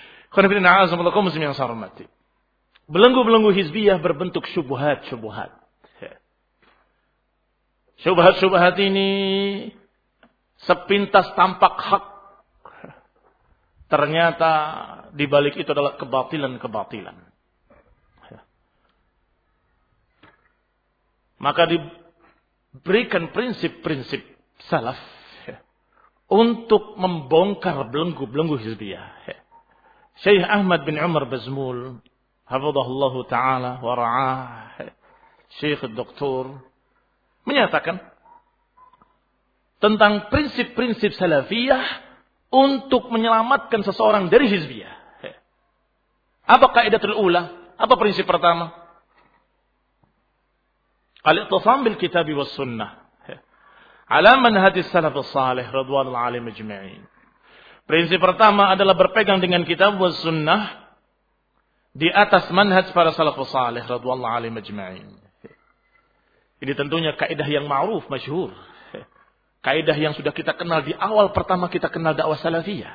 Belenggu-belenggu hizbiyah berbentuk syubhat-syubhat. Syubhat-syubhat ini sepintas tampak hak. Ternyata di balik itu adalah kebatilan-kebatilan. Maka diberikan prinsip-prinsip salaf untuk membongkar belenggu-belenggu hizbiyah. Syekh Ahmad bin Umar Bazmul, hafizahullah taala wa ra'ah, Syekh Doktor, menyatakan tentang prinsip-prinsip salafiyah untuk menyelamatkan seseorang dari hizbiyah. Apa kaidatul ula? Apa prinsip pertama? Al-i'tisam bil kitab was sunnah. Ala manhaj as-salaf as-salih radhiyallahu alaihim ajma'in. Prinsip pertama adalah berpegang dengan kitab was sunnah di atas manhaj para salafus salih radhiyallahu alaihim ajma'in. Ini tentunya kaidah yang ma'ruf, masyhur. Kaidah yang sudah kita kenal di awal pertama kita kenal dakwah salafiyah.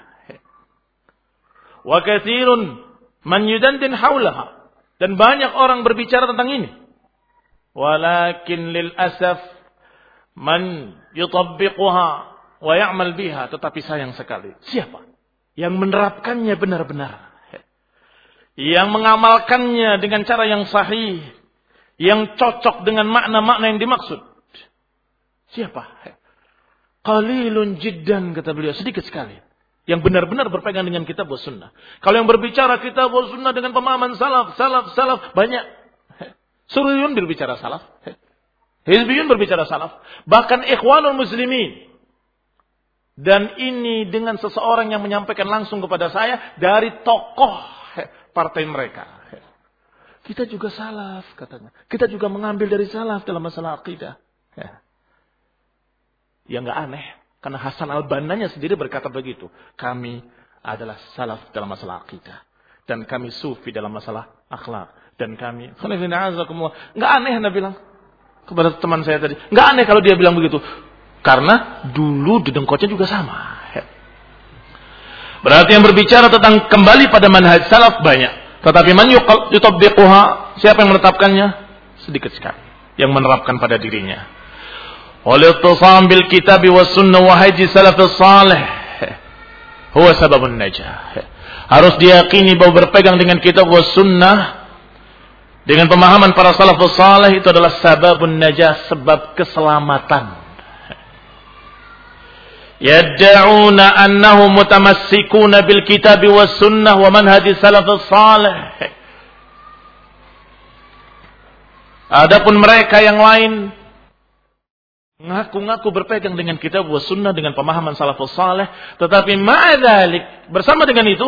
Wa katsirun man yudandin haulaha. Dan banyak orang berbicara tentang ini. Walakin lil asaf man yutabbiquha wa ya'mal biha. Tetapi sayang sekali. Siapa yang menerapkannya benar-benar? Yang mengamalkannya dengan cara yang sahih. Yang cocok dengan makna-makna yang dimaksud. Siapa? Qalilun jiddan, kata beliau, sedikit sekali. Yang benar-benar berpegang dengan kitab wa sunnah. Kalau yang berbicara kitab wa sunnah dengan pemahaman salaf, salaf, salaf, banyak. Suriyun berbicara salaf. Hizbiyun berbicara salaf. Bahkan ikhwanul muslimin. Dan ini dengan seseorang yang menyampaikan langsung kepada saya dari tokoh partai mereka. Kita juga salaf, katanya. Kita juga mengambil dari salaf dalam masalah akidah. Ya nggak aneh, karena Hasan al-Bannanya sendiri berkata begitu. Kami adalah salaf dalam masalah akidah, dan kami sufi dalam masalah akhlak, dan kami. Nggak aneh Anda bilang kepada teman saya tadi. Nggak aneh kalau dia bilang begitu. Karena dulu dedengkotnya juga sama. Berarti yang berbicara tentang kembali pada manhaj salaf banyak. Tetapi man yutabbiquha, siapa yang menetapkannya? Sedikit sekali yang menerapkan pada dirinya. Wal-ittisam bil kitab was sunnah wa haji salafus salih huwa sababun najah. Harus diyakini bahwa berpegang dengan kitab was sunnah dengan pemahaman para salafus salih itu adalah sababun najah, sebab keselamatan. Yad'una annahum mutamassikuna bil kitab was sunnah wa manhaj salafus salih. Adapun mereka yang lain ngaku-ngaku berpegang dengan kitab was sunnah dengan pemahaman salafus salih, tetapi ma'adzalik, bersama dengan itu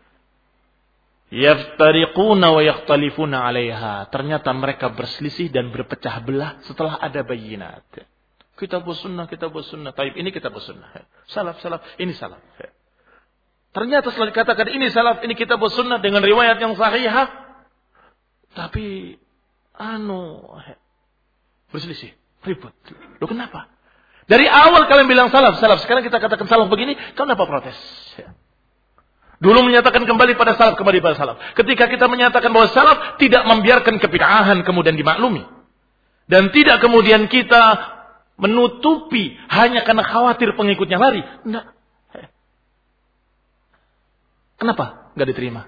yaftariquna wa yakhtalifuna 'alaiha. Ternyata mereka berselisih dan berpecah belah setelah ada bayinat. Kitab sunnah, kitab sunnah. Taib ini kitab sunnah. Salaf, salaf, ini salaf. Ternyata setelah dikatakan ini salaf, ini kitab sunnah dengan riwayat yang sahihah. Tapi, anu, berselisih, ribut. Loh kenapa? Dari awal kalian bilang salaf, salaf. Sekarang kita katakan salaf begini, kenapa protes? Dulu menyatakan kembali pada salaf, kembali pada salaf. Ketika kita menyatakan bahwa salaf tidak membiarkan kebid'ahan kemudian dimaklumi. Dan tidak kemudian kita menutupi hanya karena khawatir pengikutnya lari. Enggak. Kenapa enggak diterima?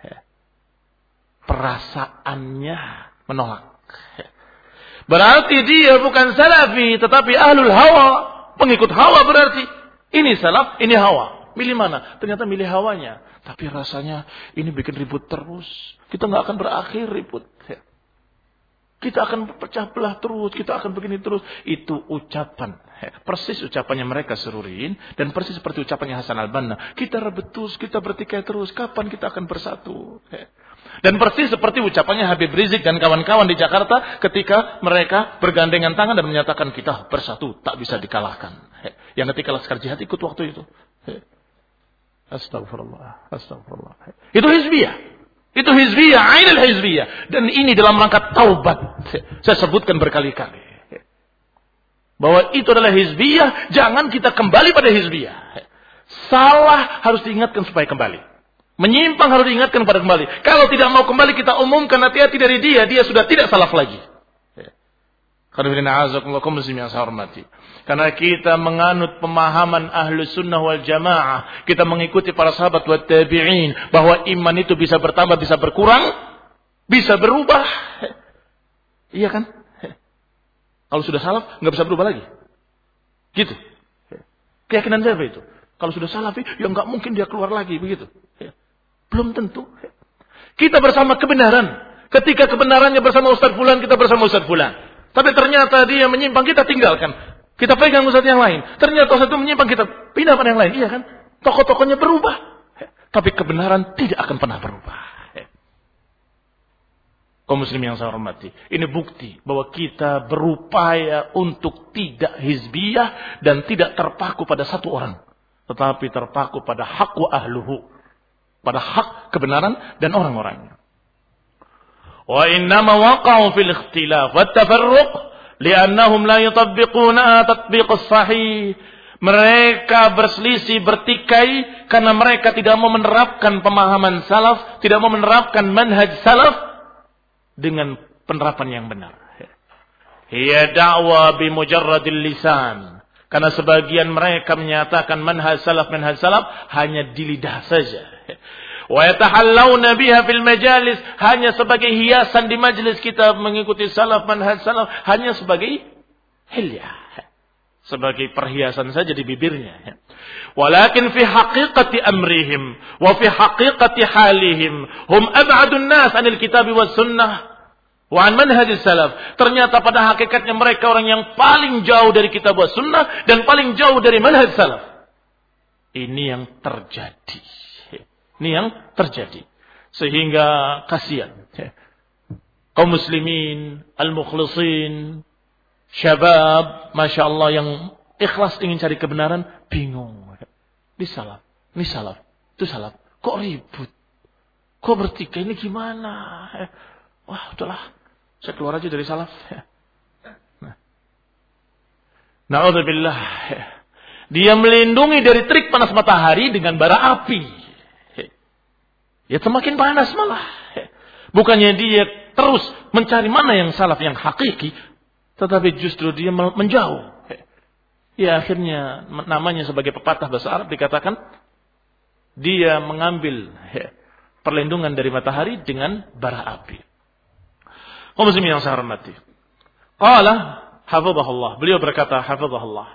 Perasaannya menolak. Berarti dia bukan salafi, tetapi ahlul hawa. Pengikut hawa berarti. Ini salaf, ini hawa. Milih mana? Ternyata milih hawanya. Tapi rasanya ini bikin ribut terus. Kita enggak akan berakhir ribut. Kita akan berpecah belah terus, kita akan begini terus. Itu ucapan. Persis ucapannya mereka Sururin. Dan persis seperti ucapannya Hasan al-Banna. Kita rebut terus, kita bertikai terus. Kapan kita akan bersatu? Dan persis seperti ucapannya Habib Rizik dan kawan-kawan di Jakarta. Ketika mereka bergandengan tangan dan menyatakan kita bersatu, tak bisa dikalahkan. Yang ketika Laskar Jihad ikut waktu itu. Astagfirullah, astagfirullah. Itu hizbiyah. Itu hizbiyah, ainul hizbiyah. Dan ini dalam rangka taubat. Saya sebutkan berkali-kali. Bahwa itu adalah hizbiyah. Jangan kita kembali pada hizbiyah. Salah harus diingatkan supaya kembali. Menyimpang harus diingatkan pada kembali. Kalau tidak mau kembali kita umumkan, hati-hati dari dia. Dia sudah tidak salaf lagi. Karena kita menganut pemahaman ahlu sunnah wal jamaah. Kita mengikuti para sahabat wa tabi'in. Bahwa iman itu bisa bertambah, bisa berkurang. Bisa berubah. Iya kan? Kalau sudah salaf, nggak bisa berubah lagi. Gitu. Keyakinan siapa itu? Kalau sudah salafi, ya nggak mungkin dia keluar lagi. Begitu. Belum tentu. Kita bersama kebenaran. Ketika kebenarannya bersama Ustaz Fulan, kita bersama Ustaz Fulan. Tapi ternyata dia menyimpang, kita tinggalkan. Kita pegang ustaz yang lain. Ternyata ustaz itu menyimpang, kita pindah pada yang lain. Iya kan? Tokoh-tokohnya berubah. Tapi kebenaran tidak akan pernah berubah. Kaum muslim yang saya hormati. Ini bukti bahwa kita berupaya untuk tidak hizbiyah dan tidak terpaku pada satu orang. Tetapi terpaku pada hak wa ahluhu. Pada hak kebenaran dan orang-orangnya. Wa innama waqa'u fil ikhtilaf wat tafarruq li'annahum la yutabbiquna tatbiq as-sahih. Mereka berselisih, bertikai karena mereka tidak mau menerapkan pemahaman salaf, tidak mau menerapkan manhaj salaf dengan penerapan yang benar. Hiya da'wa bi mujarradil lisan. Karena sebagian mereka menyatakan manhaj salaf, manhaj salaf hanya di lidah saja. Wa yatahallawna biha fil majalis, hanya sebagai hiasan di majelis kita mengikuti salaf, manhaj salaf, hanya sebagai hilyah, sebagai perhiasan saja di bibirnya. Walakin fi haqiqati amrihim wa fi haqiqati halihim hum ab'adun nas 'anil kitab was sunnah wa 'an manhaj salaf. Ternyata pada hakikatnya mereka orang yang paling jauh dari kitab was sunnah dan paling jauh dari manhaj salaf. Ini yang terjadi. Ini yang terjadi. Sehingga kasihan. Kaum muslimin, al-mukhlisin, syabab, Masya Allah yang ikhlas ingin cari kebenaran, bingung. Ini salaf, ini salaf, itu salaf. Kok ribut? Kok bertikai? Ini gimana? Wah, udahlah. Saya keluar aja dari salaf. Nah. Na'udzubillah. Dia melindungi dari terik panas matahari dengan bara api. Ya semakin panas malah. Bukannya dia terus mencari mana yang salaf, yang hakiki, tetapi justru dia menjauh. Ya akhirnya namanya sebagai pepatah bahasa Arab dikatakan dia mengambil perlindungan dari matahari dengan bara api. Kaum muslimin yang saya hormati. Qala hafizahullah. Beliau berkata hafizahullah.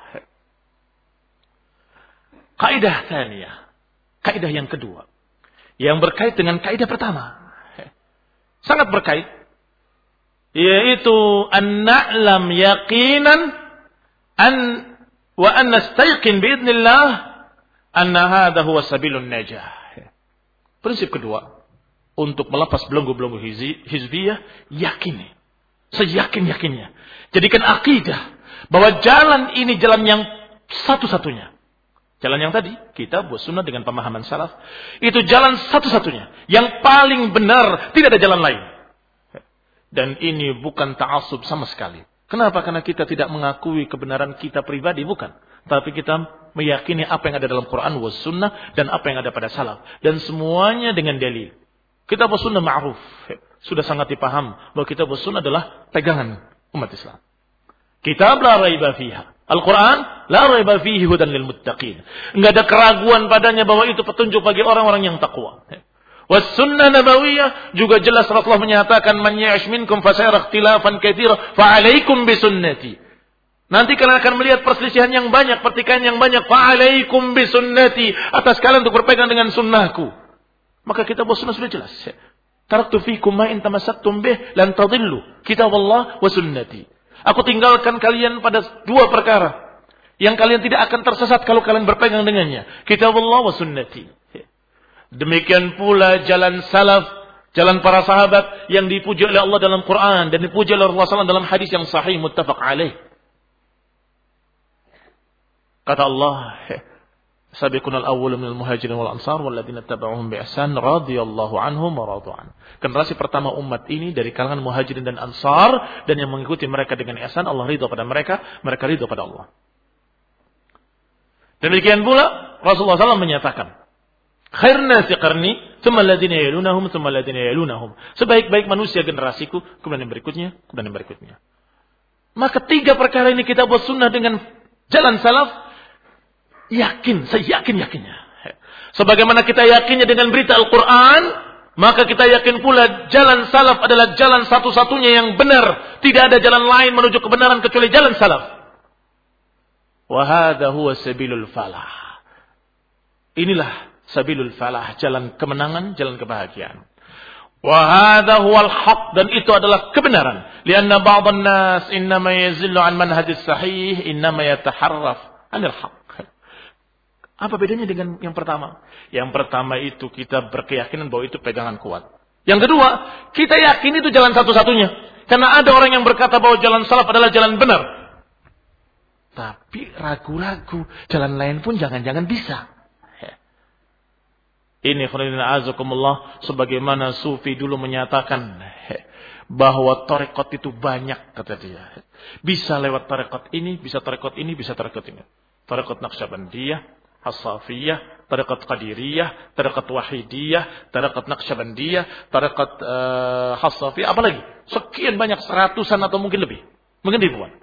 Kaidah tsaniyah. Kaidah yang kedua. Yang berkait dengan kaidah pertama. Sangat berkait. Yaitu an na'lam yaqinan an wa an nastayqin biidznillah anna hadha huwa sabilun najah. Prinsip kedua, untuk melepas belenggu-belenggu hizbiyah, yakini. Seyakin-yakinnya. Jadikan akidah bahwa jalan ini jalan yang satu-satunya. Jalan yang tadi, kita buat sunnah dengan pemahaman salaf. Itu jalan satu-satunya. Yang paling benar, tidak ada jalan lain. Dan ini bukan ta'assub sama sekali. Kenapa? Karena kita tidak mengakui kebenaran kita pribadi, bukan. Tapi kita meyakini apa yang ada dalam Quran was sunnah dan apa yang ada pada salaf. Dan semuanya dengan dalil. Kitab was sunnah ma'ruf. Sudah sangat dipaham bahwa kitab was sunnah adalah pegangan umat Islam. Kitab la raiba fiha. Al-Quran, la raiba fihi hudan lil muttaqin. Enggak ada keraguan padanya bahwa itu petunjuk bagi orang-orang yang takwa. Was sunnah nabawiyah juga jelas Rasulullah menyatakan man ya'ish minkum fasayara ikhtilafan katsira fa 'alaikum bi sunnati. Nanti kalian akan melihat perselisihan yang banyak, pertikaian yang banyak, fa 'alaikum bi sunnati. Atas kalian untuk berpegang dengan sunnahku. Maka kitab sunnah sudah jelas. Taraktu fikum ma in tamassaktum bih lan tadillu. Kitab Allah wa sunnati. Aku tinggalkan kalian pada dua perkara yang kalian tidak akan tersesat kalau kalian berpegang dengannya. Kitab Allah wa sunnati. Demikian pula jalan salaf, jalan para sahabat yang dipuji oleh Allah dalam Quran dan dipuji oleh Rasulullah sallallahu alaihi wasallam dalam hadis yang sahih muttafaq alaih. Kata Allah, sabiqunal awwalun minal muhajirin wal ansar walladzina tabauhum bi ihsan radhiyallahu anhum wa radu an. Generasi pertama umat ini dari kalangan muhajirin dan ansar dan yang mengikuti mereka dengan ihsan, Allah ridha pada mereka, mereka ridha pada Allah. Demikian pula Rasulullah sallallahu alaihi wasallam menyatakan, khairun nasi qarni, tsumma alladziina yalunahum, tsumma alladziina yalunahum. Sebaik-baik manusia generasiku, kemudian yang berikutnya, kemudian yang berikutnya. Maka tiga perkara ini kita buat sunnah dengan jalan salaf. Yakin, saya yakin-yakinnya. Sebagaimana kita yakinnya dengan berita Al-Quran, maka kita yakin pula jalan salaf adalah jalan satu-satunya yang benar. Tidak ada jalan lain menuju kebenaran kecuali jalan salaf. Wa hadza huwa sabilul falah. Inilah sabilul falah, jalan kemenangan, jalan kebahagiaan. Wa hadza huwal haq, dan itu adalah kebenaran. Lianna ba'dhan nas innama yazillu an manhajis sahih, innama yataharraf anil haq. Apa bedanya dengan yang pertama? Yang pertama itu kita berkeyakinan bahwa itu pegangan kuat. Yang kedua, kita yakin itu jalan satu-satunya. Karena ada orang yang berkata bahwa jalan salaf adalah jalan benar. Tapi ragu-ragu, jalan lain pun jangan-jangan bisa. Ini khairuddin azakumullah, sebagaimana sufi dulu menyatakan bahwa tarekat itu banyak, kata dia. Bisa lewat tarekat ini, bisa tarekat ini, bisa tarekat ini. Tarekat Naqsyabandiyah, As-Safiyah, Tarekat Qadiriyah, Tarekat Wahidiyah, Tarekat Naqsyabandiyah, Tarekat uh, As-Safiyah, apalagi? Sekian banyak, seratusan atau mungkin lebih. Mungkin ribuan.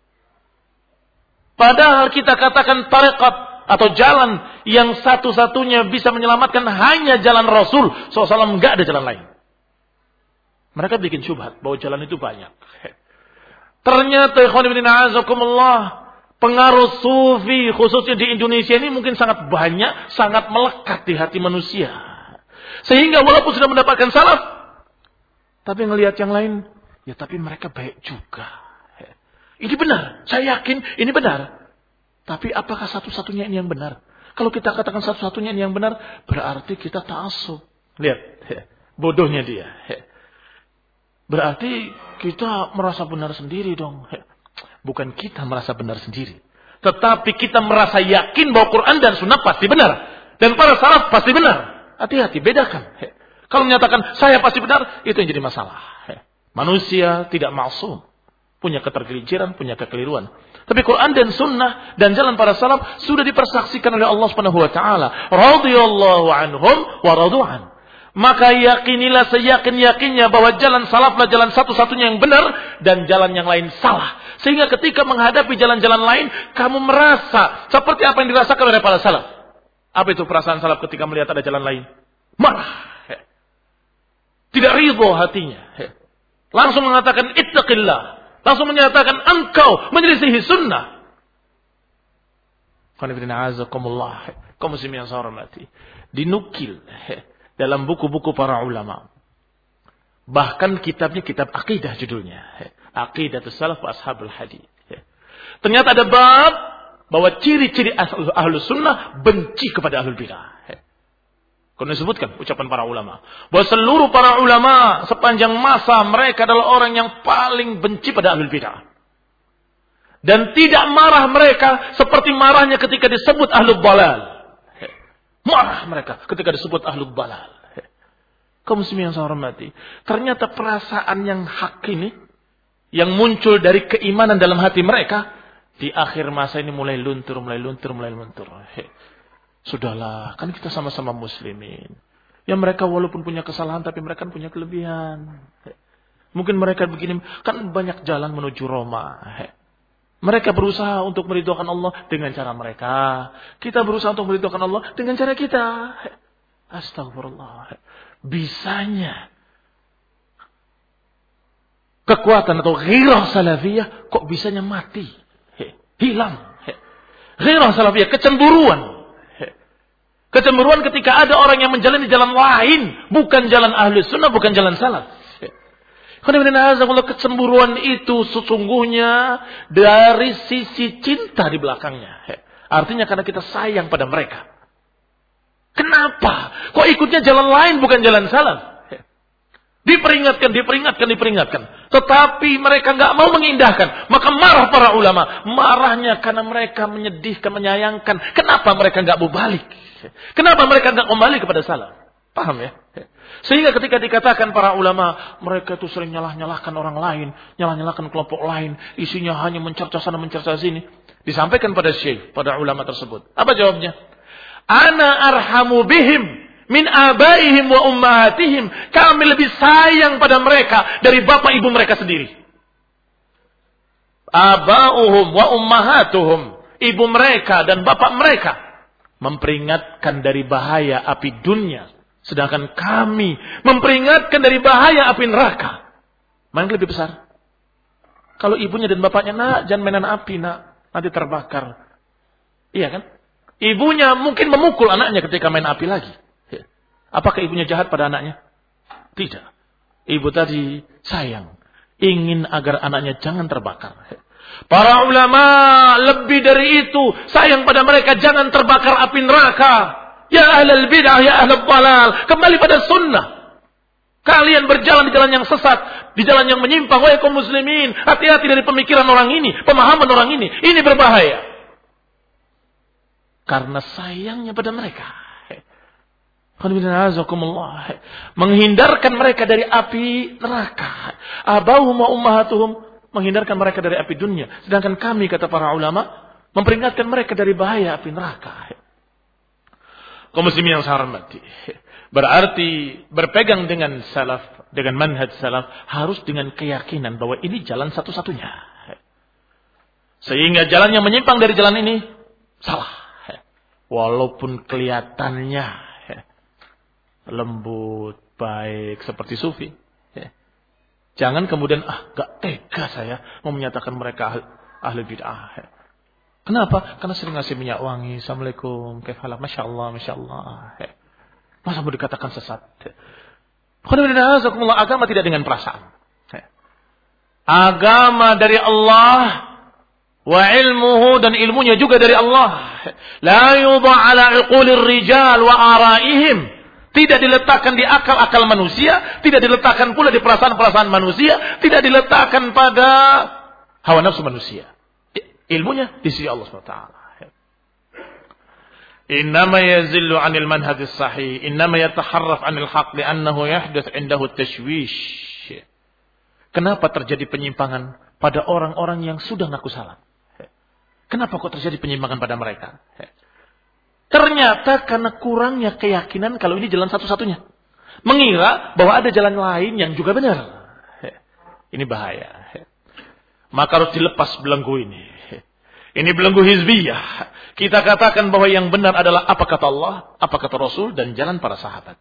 Padahal kita katakan tarekat atau jalan yang satu-satunya bisa menyelamatkan hanya jalan Rasul shallallahu alaihi wasallam, enggak ada jalan lain. Mereka bikin syubhat bahwa jalan itu banyak. Ternyata ikhwan fillah azakumullah, pengaruh sufi khususnya di Indonesia ini mungkin sangat banyak, sangat melekat di hati manusia. Sehingga walaupun sudah mendapatkan salaf, tapi ngelihat yang lain, ya tapi mereka baik juga. Ini benar, saya yakin ini benar. Tapi apakah satu-satunya ini yang benar? Kalau kita katakan satu-satunya ini yang benar, berarti kita ta'assub. Lihat, bodohnya dia. Berarti kita merasa benar sendiri dong. Bukan kita merasa benar sendiri. Tetapi kita merasa yakin bahwa Quran dan Sunnah pasti benar. Dan para salaf pasti benar. Hati-hati, bedakan. Kalau menyatakan saya pasti benar, itu yang jadi masalah. Manusia tidak maksum. punya ketergelinciran, punya kekeliruan. Tapi Quran dan Sunnah dan jalan para salaf sudah dipersaksikan oleh Allah Subhanahu Wa Taala. Radhiyallahu anhum wa radu'an. Maka yakinilah seyakin-yakinnya bahwa jalan salaflah jalan satu-satunya yang benar dan jalan yang lain salah. Sehingga ketika menghadapi jalan-jalan lain, kamu merasa seperti apa yang dirasakan oleh para salaf. Apa itu perasaan salaf ketika melihat ada jalan lain? Marah. Tidak ridho hatinya. Langsung mengatakan ittaqillah. Langsung menyatakan engkau menyelisihi sunnah. Kaum muslimin yang saya hormati. Dinukil dalam buku-buku para ulama. Bahkan kitabnya kitab akidah judulnya. Aqidatus salaf wa ashabul hadith. Ternyata ada bab bahwa ciri-ciri ahlu sunnah benci kepada ahlul bidah. Karena disebutkan ucapan para ulama. Bahwa seluruh para ulama sepanjang masa mereka adalah orang yang paling benci pada ahlul bidah. Dan tidak marah mereka seperti marahnya ketika disebut ahlul balal. Marah mereka ketika disebut ahlul balal. Kaum muslimin yang saya hormati. Ternyata perasaan yang hak ini, yang muncul dari keimanan dalam hati mereka, di akhir masa ini mulai luntur, mulai luntur, mulai luntur. Sudahlah, kan kita sama-sama muslimin. Ya mereka walaupun punya kesalahan, tapi mereka kan punya kelebihan. Mungkin mereka begini, kan banyak jalan menuju Roma. Mereka berusaha untuk meridhokan Allah dengan cara mereka. Kita berusaha untuk meridhokan Allah dengan cara kita. Astagfirullah. Bisanya kekuatan atau ghirah salafiyah kok bisanya mati. Hilang. Ghirah salafiyah, kecemburuan. Kecemburuan ketika ada orang yang menjalani jalan lain, bukan jalan ahli sunnah, bukan jalan salaf. Kecemburuan itu sesungguhnya dari sisi cinta di belakangnya. Artinya karena kita sayang pada mereka. Kenapa? Kok ikutnya jalan lain, bukan jalan salaf? Diperingatkan, diperingatkan, diperingatkan. Tetapi mereka nggak mau mengindahkan. Maka marah para ulama. Marahnya karena mereka menyedihkan, menyayangkan. Kenapa mereka nggak mau balik? Kenapa mereka nggak kembali kepada salaf? Paham ya? Sehingga ketika dikatakan para ulama, mereka itu sering nyalah-nyalahkan orang lain, nyalah-nyalahkan kelompok lain, isinya hanya mencerca sana, mencerca sini. Disampaikan pada syekh, pada ulama tersebut. Apa jawabnya? Ana arhamu bihim min abaihim wa ummahatihim. Kami lebih sayang pada mereka dari bapak ibu mereka sendiri. Abauhum wa ummahatuhum. Ibu mereka dan bapak mereka memperingatkan dari bahaya api dunia. Sedangkan kami memperingatkan dari bahaya api neraka. Mana yang lebih besar? Kalau ibunya dan bapaknya, nak jangan mainan api nak, nanti terbakar. Iya kan? Ibunya mungkin memukul anaknya ketika main api lagi. Apakah ibunya jahat pada anaknya? Tidak. Ibu tadi sayang, ingin agar anaknya jangan terbakar. Para ulama lebih dari itu sayang pada mereka, jangan terbakar api neraka. Ya ahlul bid'ah, ya ahlul dhalal, kembali pada sunnah. Kalian berjalan di jalan yang sesat, di jalan yang menyimpang. Wahai kaum muslimin, hati-hati dari pemikiran orang ini, pemahaman orang ini. Ini berbahaya. Karena sayangnya pada mereka. Menghindarkan mereka dari api neraka. Abauhum wa ummahatuhum, menghindarkan mereka dari api dunia. Sedangkan kami, kata para ulama, memperingatkan mereka dari bahaya api neraka. Kaum muslimin yang saya hormati. Berarti berpegang dengan salaf, dengan manhaj salaf, harus dengan keyakinan bahwa ini jalan satu-satunya. Sehingga jalan yang menyimpang dari jalan ini salah. Walaupun kelihatannya lembut, baik, seperti sufi. Jangan kemudian, ah gak tega saya mau menyatakan mereka ahli, ahli bid'ah. Kenapa? Karena sering ngasih minyak wangi. Assalamualaikum, kaifalak, Masya Allah, Masya Allah. Masa mau dikatakan sesat? Agama tidak dengan perasaan. Agama dari Allah, wa ilmuhu, dan ilmunya juga dari Allah. La yudha ala uqulir rijal wa araihim. Tidak diletakkan di akal-akal manusia, tidak diletakkan pula di perasaan-perasaan manusia, tidak diletakkan pada hawa nafsu manusia. Ilmunya di sisi Allah subhanahu wa taala. Innama yazillu 'anil manhajis sahih, innama yataharraf 'anil haqq li'annahu yahdath 'indahu tashwish. Kenapa terjadi penyimpangan? pada orang-orang yang sudah ngaku salaf. Kenapa kok terjadi penyimpangan pada mereka? Ternyata karena kurangnya keyakinan kalau ini jalan satu-satunya. Mengira bahwa ada jalan lain yang juga benar. Ini bahaya. Maka harus dilepas belenggu ini. Ini belenggu hizbiyah. Kita katakan bahwa yang benar adalah apa kata Allah, apa kata Rasul, dan jalan para sahabat.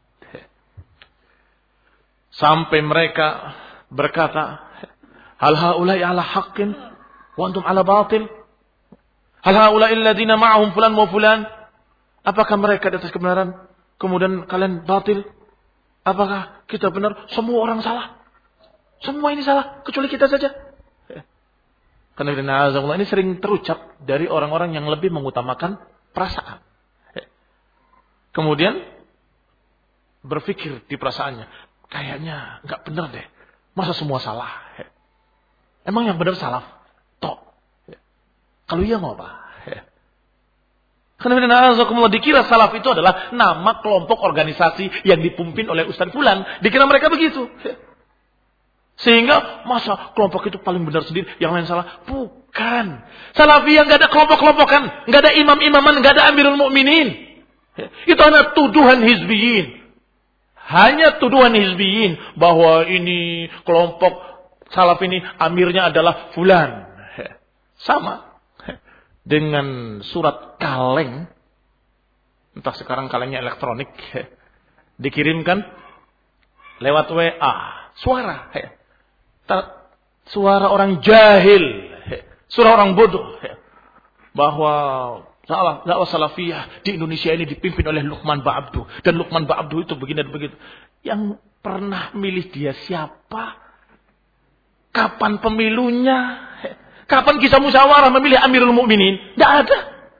Sampai mereka berkata, hal haulai ala haqqin wa antum ala batil? Hal haulai alladziina ma'ahum fulan wa fulan? Apakah mereka di atas kebenaran, kemudian kalian batil? Apakah kita benar? Semua orang salah. Semua ini salah, kecuali kita saja. Karena ini sering terucap dari orang-orang yang lebih mengutamakan perasaan. Kemudian berpikir di perasaannya, kayaknya nggak benar deh. Masa semua salah? Emang yang benar salaf? Tok. Kalau iya mau apa? Karena dikira salaf itu adalah nama kelompok organisasi yang dipimpin oleh Ustaz Fulan. Dikira mereka begitu. Sehingga masa kelompok itu paling benar sendiri, yang lain salah? Bukan. Salafiyah nggak ada kelompok-kelompokan, nggak ada imam-imaman, nggak ada amirul mukminin. Itu hanya tuduhan hizbiyin. Hanya tuduhan hizbiyin bahwa ini kelompok salaf ini amirnya adalah fulan. Sama dengan surat kaleng. Entah sekarang kalengnya elektronik, dikirimkan lewat W A, suara. Suara orang jahil, suara orang bodoh, bahwa salah dakwah salafiyah di Indonesia ini dipimpin oleh Luqman Ba'abdu, dan Luqman Ba'abdu itu begini dan begitu. Yang pernah milih dia siapa? Kapan pemilunya? Kapan kisah musyawarah memilih Amirul Mukminin? Tidak ada.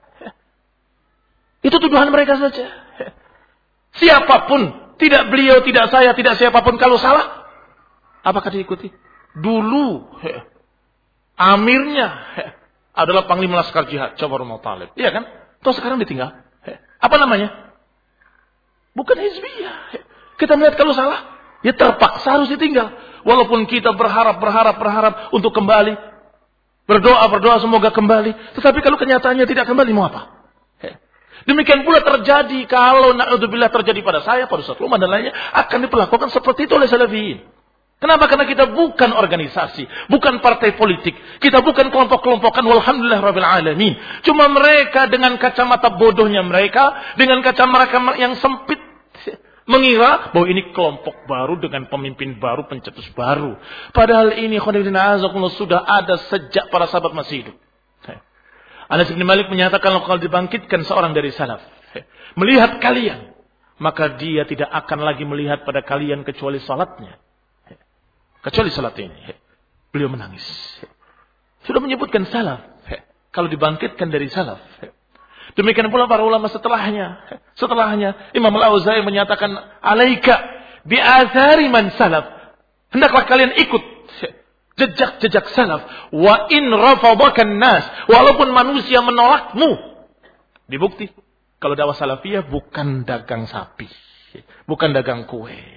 Itu tuduhan mereka saja. Siapapun, tidak beliau, tidak saya, tidak siapapun, kalau salah, apakah diikuti? Dulu he, amirnya he, adalah Panglima Laskar Jihad Jabar Muttalib, iya kan? Terus sekarang ditinggal. He, apa namanya? Bukan hizbiyah. He. Kita melihat kalau salah, ya terpaksa harus ditinggal. Walaupun kita berharap, berharap, berharap untuk kembali, berdoa, berdoa semoga kembali. Tetapi kalau kenyataannya tidak kembali, mau apa? He. Demikian pula terjadi kalau na'udzubillah terjadi pada saya, pada Ustaz Luman dan lainnya, akan diperlakukan seperti itu oleh salafiyin. Kenapa? Karena kita bukan organisasi, bukan partai politik, kita bukan kelompok-kelompokan. Walhamdulillah rabbil alamin. Cuma mereka dengan kacamata bodohnya mereka, dengan kacamata yang sempit, mengira bahwa ini kelompok baru dengan pemimpin baru, pencetus baru. Padahal ini khonibina azakumullah sudah ada sejak para sahabat masih hidup. Anas bin Malik menyatakan kalau dibangkitkan seorang dari salaf, melihat kalian, maka dia tidak akan lagi melihat pada kalian kecuali salatnya. Kecuali salat ini. Beliau menangis. Sudah menyebutkan salaf. Kalau dibangkitkan dari salaf. Demikian pula para ulama setelahnya. Setelahnya Imam Al-Auza'i menyatakan, alaika bi'athari man salaf. Hendaklah kalian ikut jejak-jejak salaf. Wa in rafadakan nas. Walaupun manusia menolakmu. Dibukti. Kalau dakwah salafiyah bukan dagang sapi. Bukan dagang kue.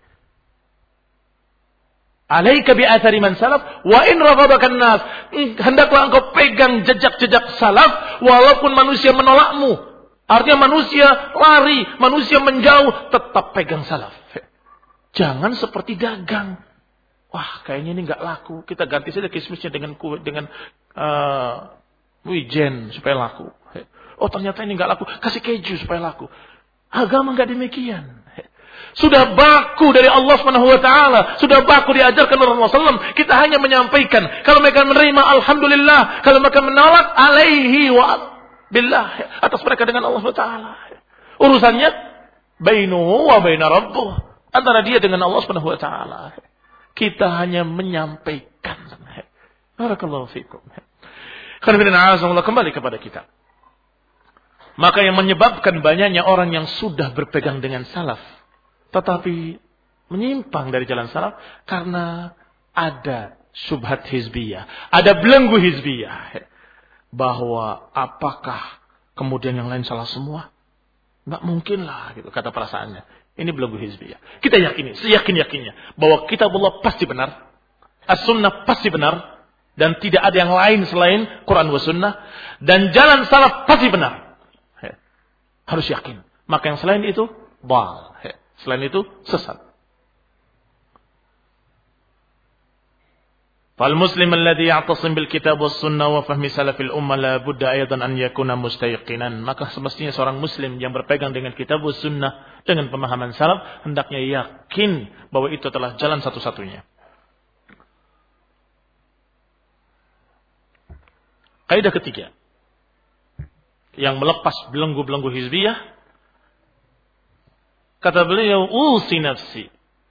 Alaika bi'athari man salaf wa in rafadakan nas. Hendaklah engkau pegang jejak-jejak salaf walaupun manusia menolakmu. Artinya manusia lari, manusia menjauh, tetap pegang salaf. Jangan seperti dagang. Wah, kayaknya ini enggak laku. Kita ganti saja kismisnya dengan kue, dengan uh, wijen supaya laku. Oh, ternyata ini enggak laku. Kasih keju supaya laku. Agama enggak demikian. Sudah baku dari Allah Subhanahu wa taala, sudah baku diajarkan oleh Rasulullah sallallahu alaihi wasallam. Kita hanya menyampaikan. Kalau mereka menerima, alhamdulillah. Kalau mereka menolak, alaihi wa billah, atas mereka dengan Allah Subhanahu wa taala. Urusannya bainuhu wa baina rabbuh, antara dia dengan Allah Subhanahu wa taala. Kita hanya menyampaikan. Barakallahu fikum. Kembali kepada kita. Maka yang menyebabkan banyaknya orang yang sudah berpegang dengan salaf tetapi menyimpang dari jalan salaf karena ada syubhat hizbiyah, ada belenggu hizbiyah, bahwa apakah kemudian yang lain salah semua? Nggak mungkin lah, gitu kata perasaannya. Ini belenggu hizbiyah. Kita yakini, seyakin-yakinnya bahwa kitab Allah pasti benar, as-sunnah pasti benar, Dan tidak ada yang lain selain Quran wa sunnah. Dan jalan salaf pasti benar. Harus yakin. Maka yang selain itu, bal. Selain itu, sesat. فالمسلم الذي يعتصم بالكتاب والسنة وفهم سلف الأمة لا بد أيضا أن يكون مستيقنا. Maka semestinya seorang muslim yang berpegang dengan kitab dan sunnah dengan pemahaman salaf hendaknya yakin bahwa itu adalah jalan satu-satunya. Kaidah ketiga yang melepas belenggu-belenggu hizbiyah, kata beliau, usi nafsi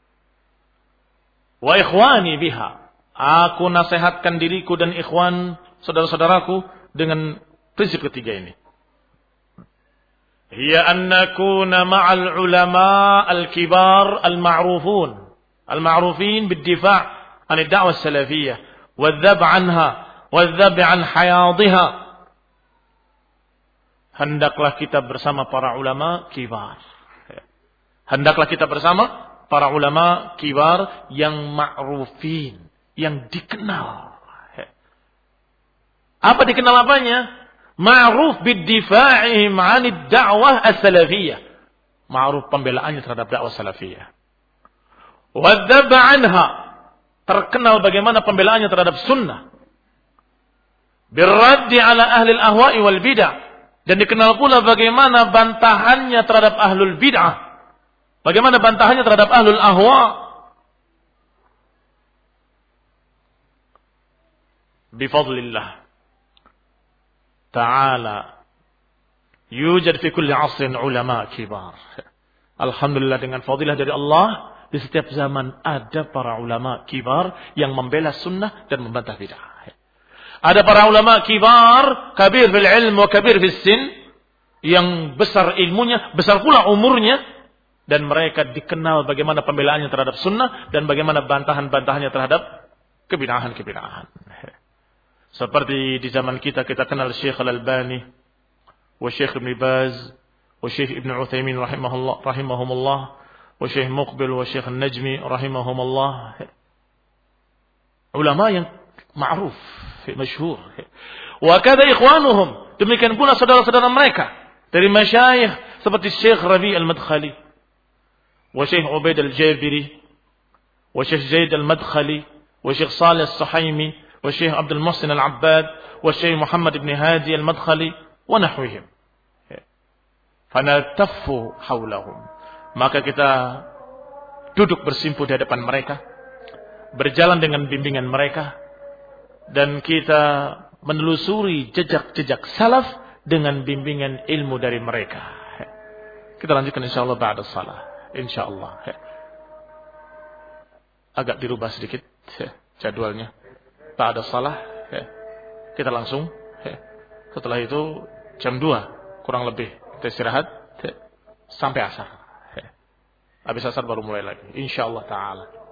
wa ikhwani biha. Aku nasihatkan diriku dan ikhwan, saudara-saudaraku, dengan prinsip ketiga ini. Hiya an nakuna ma'al ulama al-kibar al-ma'rufun. Al-ma'rufin bid-difa' an ad-da'wah as-salafiyah. Wal-dhab anha. Wal-dhab an hayadiha. Hendaklah kita bersama para ulama kibar. Hendaklah kita bersama para ulama kibar yang ma'rufin. Yang dikenal. Apa dikenal apanya? Ma'ruf bid-difa'ihim 'anid da'wah as-salafiyah. Ma'ruf pembelaannya terhadap dakwah salafiyah. Wadzab 'anha. Terkenal bagaimana pembelaannya terhadap sunnah. Birraddi 'ala ahli al-ahwa'i wal bid'ah. Dan dikenal pula bagaimana bantahannya terhadap ahlul bid'ah. Bagaimana bantahannya terhadap ahlul ahwa'. Bifadlillah ta'ala yujad fi kulli asrin ulama kibar. Alhamdulillah, dengan fadilah dari Allah, di setiap zaman ada para ulama kibar yang membela sunnah dan membantah bid'ah. Ada para ulama kibar, kabir fil ilm wa kabir fil sin, yang besar ilmunya, besar pula umurnya, dan mereka dikenal bagaimana pembelaannya terhadap sunnah dan bagaimana bantahan-bantahannya terhadap kebid'ahan-kebid'ahan. Seperti di zaman kita, kita kenal Syekh Al-Albani, wa Syekh Ibn Baz, wa Syekh Ibn Uthaymin rahimahullah, rahimahumullah, wa Syekh Muqbil, wa Syekh Najmi rahimahumullah. Ulama yang ma'ruf, masyhur. Wa kada ikhwanuhum, demikian pula saudara-saudara mereka dari masyayikh seperti Syekh Rabi' Al-Madkhali, wa Syekh Ubaid Al-Jabiri, wa Syekh Zaid Al-Madkhali, wa Syekh Salih As-Suhaimi, والشيخ عبد المحسن العباد والشيخ محمد بن هادي المدخلي ونحوهم. فنلتف حولهم. Maka kita duduk bersimpu di hadapan mereka, berjalan dengan bimbingan mereka, dan kita menelusuri jejak-jejak salaf dengan bimbingan ilmu dari mereka. Kita lanjutkan insyaallah ba'da shalah. Insyaallah. Agak dirubah sedikit jadwalnya. Ba'da shalah, kita langsung setelah itu jam dua kurang lebih kita istirahat sampai asar. Habis asar baru mulai lagi insyaallah taala.